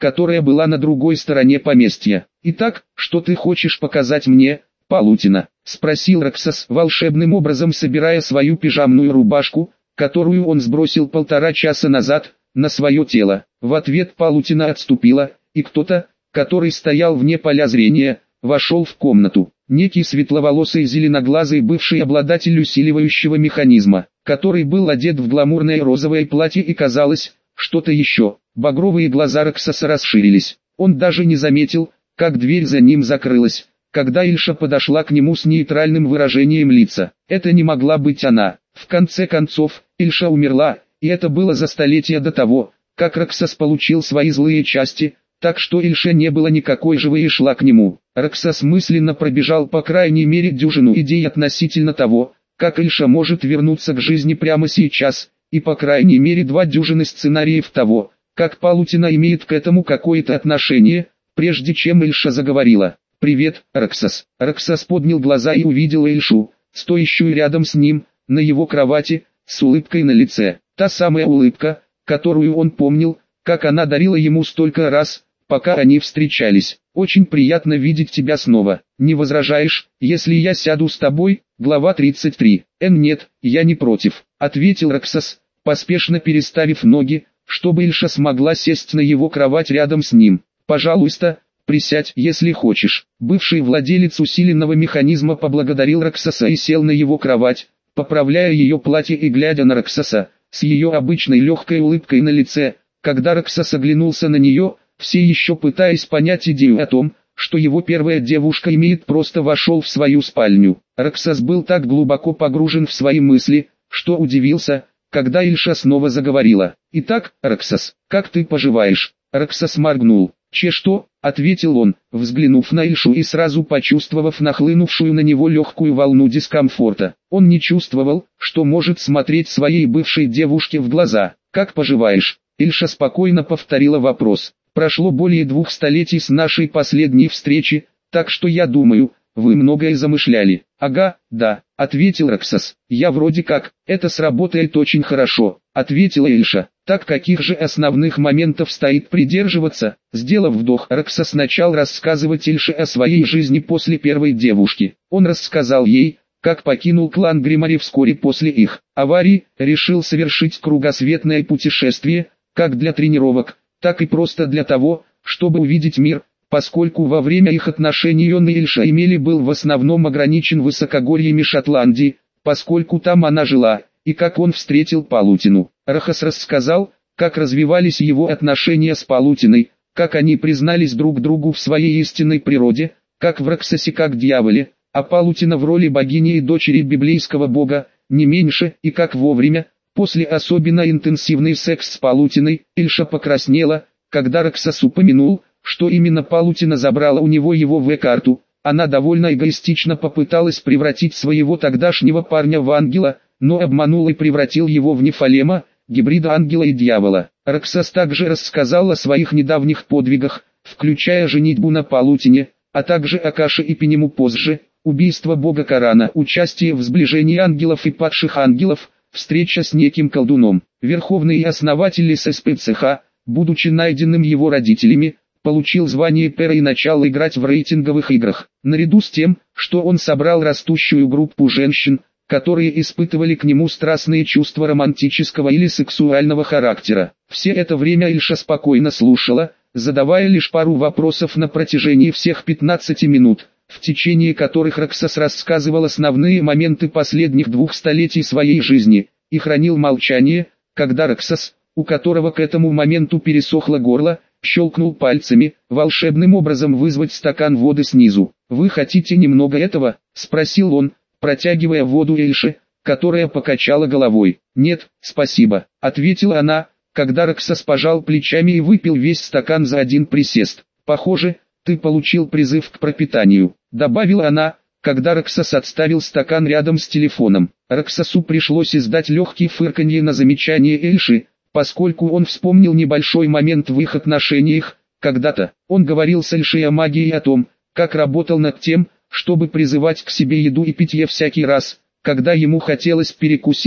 которая была на другой стороне поместья. «Итак, что ты хочешь показать мне, Палутина?» — спросил Роксос, волшебным образом собирая свою пижамную рубашку, которую он сбросил 1,5 часа назад, на свое тело. В ответ Палутина отступила, и кто-то, который стоял вне поля зрения, вошел в комнату. Некий светловолосый зеленоглазый бывший обладатель усиливающего механизма, который был одет в гламурное розовое платье и казалось, что-то еще. Багровые глаза Роксоса расширились. Он даже не заметил, как дверь за ним закрылась, когда Ильша подошла к нему с нейтральным выражением лица. Это не могла быть она. В конце концов, Ильша умерла, и это было за столетия до того, как Роксос получил свои злые части, так что Ильше не было никакой живой и шла к нему. Роксос мысленно пробежал по крайней мере дюжину идей относительно того, как Ильша может вернуться к жизни прямо сейчас, и по крайней мере 2 дюжины сценариев того, как Палутина имеет к этому какое-то отношение, прежде чем Ильша заговорила. «Привет, Роксос». Роксос поднял глаза и увидел Ильшу, стоящую рядом с ним, на его кровати, с улыбкой на лице. Та самая улыбка, которую он помнил, как она дарила ему столько раз, пока они встречались. «Очень приятно видеть тебя снова. Не возражаешь, если я сяду с тобой?» Глава 33. «Нет, я не против», — ответил Роксос, поспешно переставив ноги, чтобы Ильша смогла сесть на его кровать рядом с ним. «Пожалуйста, присядь, если хочешь». Бывший владелец усиленного механизма поблагодарил Роксоса и сел на его кровать, поправляя ее платье и глядя на Роксоса, с ее обычной легкой улыбкой на лице. Когда Роксос оглянулся на нее, все еще пытаясь понять идею о том, что его первая девушка имеет, просто вошел в свою спальню. Роксос был так глубоко погружен в свои мысли, что удивился, когда Ильша снова заговорила. «Итак, Роксос, как ты поживаешь?» Роксос моргнул. «Что?» — ответил он, взглянув на Ильшу и сразу почувствовав нахлынувшую на него легкую волну дискомфорта. Он не чувствовал, что может смотреть своей бывшей девушке в глаза. «Как поживаешь?» Ильша спокойно повторила вопрос. «Прошло более 2 столетий с нашей последней встречи, так что я думаю, вы многое замышляли». «Ага, да», — ответил Роксос. «Я вроде как, это сработает очень хорошо», — ответила Ильша. «Так каких же основных моментов стоит придерживаться?» Сделав вдох, Роксос начал рассказывать Ильше о своей жизни после первой девушки. Он рассказал ей, как покинул клан Гримари вскоре после их аварии, решил совершить кругосветное путешествие, как для тренировок, так и просто для того, чтобы увидеть мир, поскольку во время их отношений он и Ильша имели был в основном ограничен высокогорьями Шотландии, поскольку там она жила, и как он встретил Палутину. Роксос рассказал, как развивались его отношения с Палутиной, как они признались друг другу в своей истинной природе, как в Роксосе как дьяволе, а Палутина в роли богини и дочери библейского бога, не меньше, и как вовремя, после особенно интенсивный секс с Палутиной, Ильша покраснела, когда Роксос упомянул, что именно Палутина забрала у него его В-карту. Она довольно эгоистично попыталась превратить своего тогдашнего парня в ангела, но обманул и превратил его в Нефалема, гибрида ангела и дьявола. Роксос также рассказал о своих недавних подвигах, включая женитьбу на Палутине, а также о Каше и Пенему позже, убийство бога Корана, участие в сближении ангелов и падших ангелов, встреча с неким колдуном. Верховный основатель ССПЦХ, будучи найденным его родителями, получил звание пера и начал играть в рейтинговых играх. Наряду с тем, что он собрал растущую группу женщин, которые испытывали к нему страстные чувства романтического или сексуального характера. Все это время Ильша спокойно слушала, задавая лишь пару вопросов на протяжении всех 15 минут, в течение которых Роксос рассказывал основные моменты последних 2 столетий своей жизни, и хранил молчание, когда Роксос, у которого к этому моменту пересохло горло, щелкнул пальцами, волшебным образом вызвать стакан воды снизу. «Вы хотите немного этого?» — спросил он, протягивая воду Ильше, которая покачала головой. «Нет, спасибо», — ответила она, когда Роксос пожал плечами и выпил весь стакан за один присест. «Похоже, ты получил призыв к пропитанию», — добавила она, когда Роксос отставил стакан рядом с телефоном. Роксосу пришлось издать легкий фырканье на замечание Ильши, поскольку он вспомнил небольшой момент в их отношениях. Когда-то он говорил с Ильшей о магии и о том, как работал над тем, чтобы призывать к себе еду и питье всякий раз, когда ему хотелось перекусить,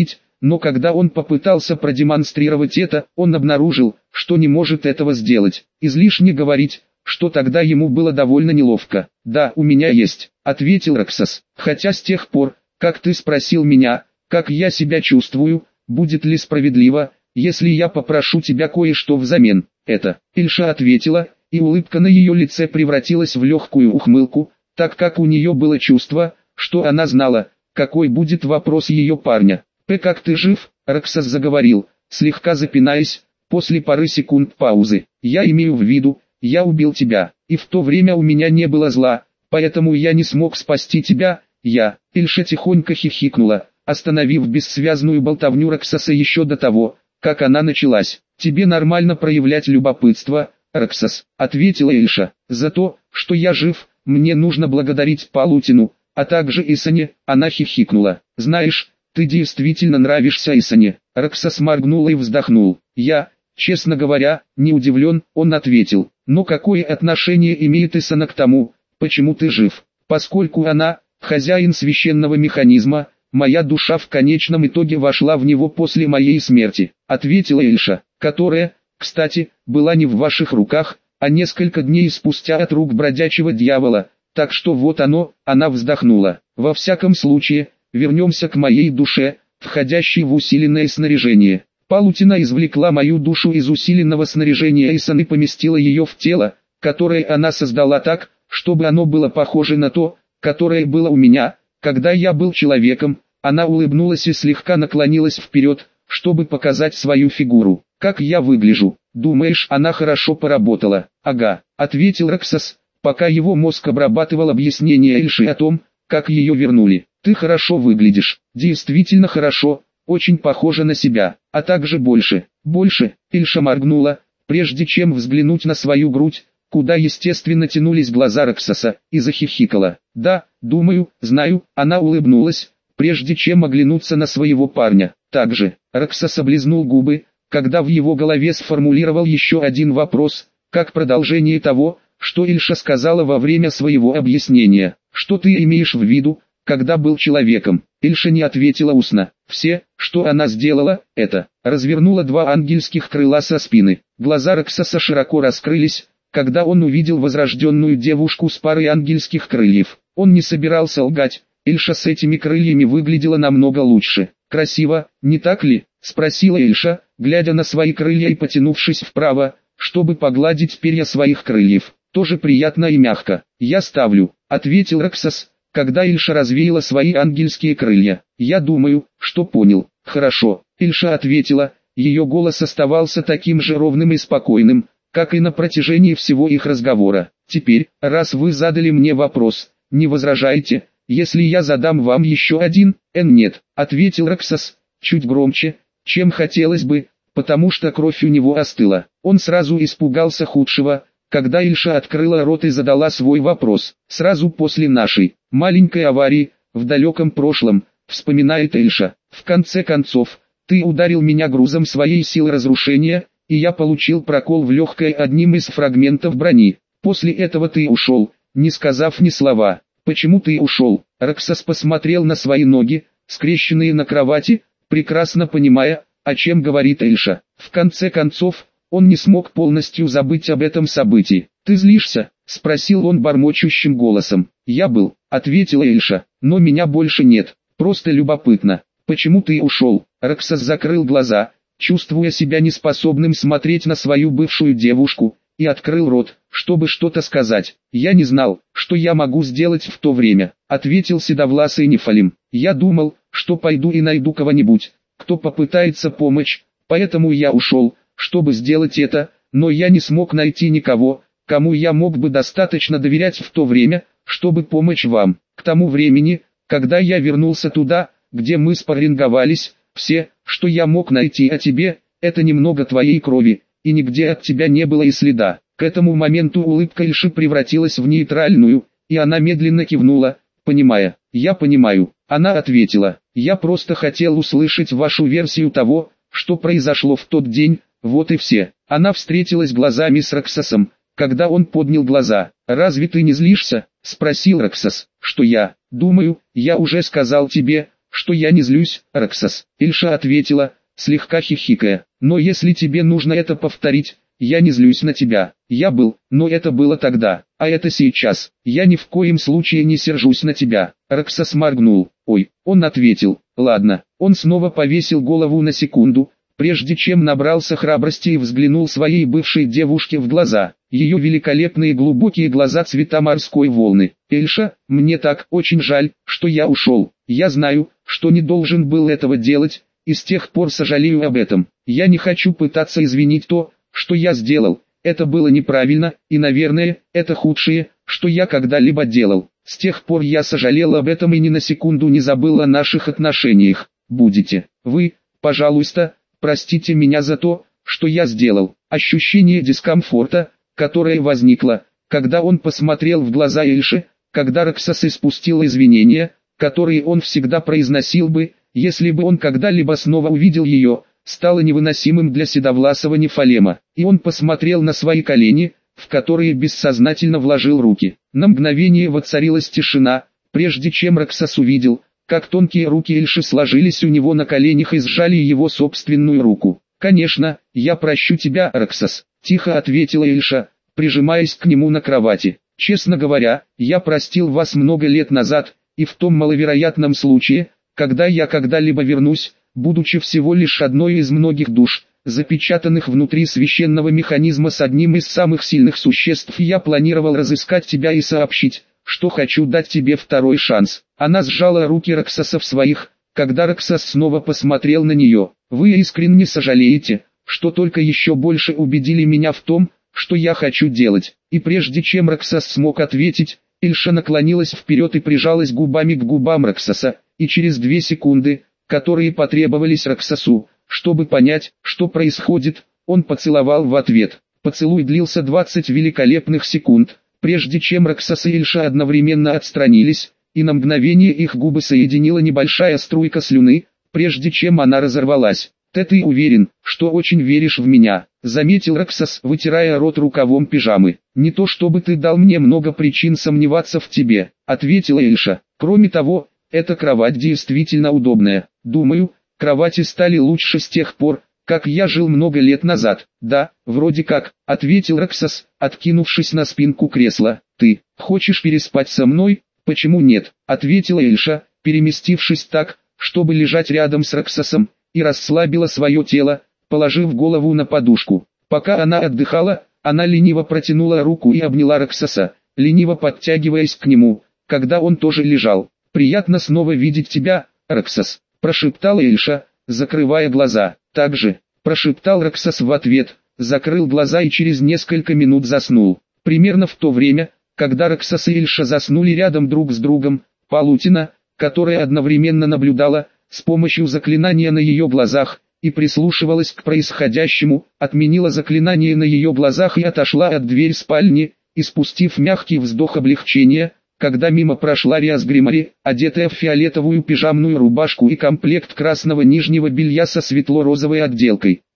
но когда он попытался продемонстрировать это, он обнаружил, что не может этого сделать. Излишне говорить, что тогда ему было довольно неловко. «Да, у меня есть», — ответил Роксос. «Хотя с тех пор, как ты спросил меня, как я себя чувствую, будет ли справедливо, если я попрошу тебя кое-что взамен?» «Это», — Ильша ответила, и улыбка на ее лице превратилась в легкую ухмылку, так как у нее было чувство, что она знала, какой будет вопрос ее парня. «Как ты жив?» — Роксос заговорил, слегка запинаясь, после пары секунд паузы. «Я имею в виду, я убил тебя, и в то время у меня не было зла, поэтому я не смог спасти тебя, я». Ильша тихонько хихикнула, остановив бессвязную болтовню Роксоса еще до того, как она началась. «Тебе нормально проявлять любопытство, Роксос», — ответила Ильша. «За то, что я жив, мне нужно благодарить Палутину, а также Исане». Она хихикнула. «Знаешь, ты действительно нравишься Исане». Роксос моргнул и вздохнул. «Я, честно говоря, не удивлен», — он ответил. «Но какое отношение имеет Исана к тому, почему ты жив? Поскольку она, хозяин священного механизма, моя душа в конечном итоге вошла в него после моей смерти», — ответила Ильша, «которая, кстати, была не в ваших руках, а несколько дней спустя от рук бродячего дьявола, так что вот оно». Она вздохнула. «Во всяком случае, вернемся к моей душе, входящей в усиленное снаряжение. Палутина извлекла мою душу из усиленного снаряжения Исан и поместила ее в тело, которое она создала так, чтобы оно было похоже на то, которое было у меня, когда я был человеком». Она улыбнулась и слегка наклонилась вперед, чтобы показать свою фигуру. «Как я выгляжу? Думаешь, она хорошо поработала?» «Ага», — ответил Роксос, пока его мозг обрабатывал объяснение Ильши о том, как ее вернули. «Ты хорошо выглядишь, действительно хорошо, очень похожа на себя, а также больше». «Больше?» — Ильша моргнула, прежде чем взглянуть на свою грудь, куда естественно тянулись глаза Роксоса, и захихикала. «Да, думаю, знаю». Она улыбнулась, прежде чем оглянуться на своего парня. Также, Роксос облизнул губы, когда в его голове сформулировал еще один вопрос, как продолжение того, что Ильша сказала во время своего объяснения. «Что ты имеешь в виду, когда был человеком?» Ильша не ответила устно. Все, что она сделала, это развернула два ангельских крыла со спины. Глаза Роксоса широко раскрылись, когда он увидел возрожденную девушку с парой ангельских крыльев. Он не собирался лгать. Ильша с этими крыльями выглядела намного лучше. «Красиво, не так ли?» — спросила Ильша, глядя на свои крылья и потянувшись вправо, чтобы погладить перья своих крыльев. «Тоже приятно и мягко». «Я ставлю», — ответил Роксос, когда Ильша развеяла свои ангельские крылья. «Я думаю, что понял». «Хорошо», — Ильша ответила, ее голос оставался таким же ровным и спокойным, как и на протяжении всего их разговора. «Теперь, раз вы задали мне вопрос, не возражайте, если я задам вам еще один?» «Нет», — ответил Роксос, чуть громче, чем хотелось бы, потому что кровь у него остыла. Он сразу испугался худшего, когда Ильша открыла рот и задала свой вопрос. «Сразу после нашей маленькой аварии, в далеком прошлом», — вспоминает Ильша. «В конце концов, ты ударил меня грузом своей силы разрушения, и я получил прокол в легкое одним из фрагментов брони. После этого ты ушел, не сказав ни слова». «Почему ты ушел?» Роксос посмотрел на свои ноги, скрещенные на кровати, прекрасно понимая, о чем говорит Ильша. В конце концов, он не смог полностью забыть об этом событии. «Ты злишься?» — спросил он бормочущим голосом. «Я был», — ответила Ильша, — «но меня больше нет, просто любопытно. Почему ты ушел?» Роксос закрыл глаза, чувствуя себя неспособным смотреть на свою бывшую девушку, и открыл рот, чтобы что-то сказать. «Я не знал, что я могу сделать в то время», — ответил седовласый Нефалим. «Я думал, что пойду и найду кого-нибудь, кто попытается помочь, поэтому я ушел, чтобы сделать это, но я не смог найти никого, кому я мог бы достаточно доверять в то время, чтобы помочь вам. К тому времени, когда я вернулся туда, где мы спарринговались, все, что я мог найти о тебе, это немного твоей крови, и нигде от тебя не было и следа». К этому моменту улыбка Ильши превратилась в нейтральную, и она медленно кивнула, понимая. «Я понимаю», — она ответила. «Я просто хотел услышать вашу версию того, что произошло в тот день, вот и все». Она встретилась глазами с Роксосом, когда он поднял глаза. «Разве ты не злишься?» — спросил Роксос. «Что я? Думаю, я уже сказал тебе, что я не злюсь, Роксос. Эльша ответила, слегка хихикая. Но если тебе нужно это повторить, я не злюсь на тебя. Я был, но это было тогда, а это сейчас. Я ни в коем случае не сержусь на тебя. Роксос моргнул. Ой, он ответил. Ладно. Он снова повесил голову на секунду, прежде чем набрался храбрости и взглянул своей бывшей девушке в глаза. Ее великолепные глубокие глаза цвета морской волны. Эльша, мне так очень жаль, что я ушел. Я знаю, что не должен был этого делать, и с тех пор сожалею об этом. Я не хочу пытаться извинить то, что я сделал. Это было неправильно, и, наверное, это худшее, что я когда-либо делал. С тех пор я сожалел об этом и ни на секунду не забыл о наших отношениях. Будете вы, пожалуйста, простите меня за то, что я сделал. Ощущение дискомфорта, которое возникло, когда он посмотрел в глаза Эльши, когда Роксос испустил извинения, которые он всегда произносил бы, если бы он когда-либо снова увидел ее, стало невыносимым для седовласого Нефалема. И он посмотрел на свои колени, в которые бессознательно вложил руки. На мгновение воцарилась тишина, прежде чем Роксос увидел, как тонкие руки Эльши сложились у него на коленях и сжали его собственную руку. «Конечно, я прощу тебя, Роксос», — тихо ответила Эльша, прижимаясь к нему на кровати. «Честно говоря, я простил вас много лет назад, и в том маловероятном случае, когда я когда-либо вернусь, будучи всего лишь одной из многих душ, запечатанных внутри священного механизма с одним из самых сильных существ, я планировал разыскать тебя и сообщить, что хочу дать тебе второй шанс». Она сжала руки Роксоса в своих, когда Роксос снова посмотрел на нее. «Вы искренне сожалеете, что только еще больше убедили меня в том, что я хочу делать». И прежде чем Роксос смог ответить, Эльша наклонилась вперед и прижалась губами к губам Роксоса, и через 2 секунды, которые потребовались Роксосу, чтобы понять, что происходит, он поцеловал в ответ. Поцелуй длился 20 великолепных секунд, прежде чем Роксос и Эльша одновременно отстранились, и на мгновение их губы соединила небольшая струйка слюны, прежде чем она разорвалась. «Ты уверен, что очень веришь в меня», — заметил Роксос, вытирая рот рукавом пижамы. «Не то чтобы ты дал мне много причин сомневаться в тебе», — ответила Эльша. «Кроме того, эта кровать действительно удобная. Думаю, кровати стали лучше с тех пор, как я жил много лет назад». «Да, вроде как», — ответил Роксос, откинувшись на спинку кресла. «Ты хочешь переспать со мной?» «Почему нет?» — ответила Эльша, переместившись так, чтобы лежать рядом с Роксосом, и расслабила свое тело, положив голову на подушку. Пока она отдыхала, она лениво протянула руку и обняла Роксоса, лениво подтягиваясь к нему, когда он тоже лежал. «Приятно снова видеть тебя, Роксос», — прошептала Эльша, закрывая глаза. «Так же», — прошептал Роксос в ответ, закрыл глаза и через несколько минут заснул. Примерно в то время, когда Роксос и Эльша заснули рядом друг с другом, Палутина, которая одновременно наблюдала, с помощью заклинания на ее глазах, и прислушивалась к происходящему, отменила заклинание на ее глазах и отошла от двери спальни, испустив мягкий вздох облегчения, когда мимо прошла Риас Гримари, одетая в фиолетовую пижамную рубашку и комплект красного нижнего белья со светло-розовой отделкой.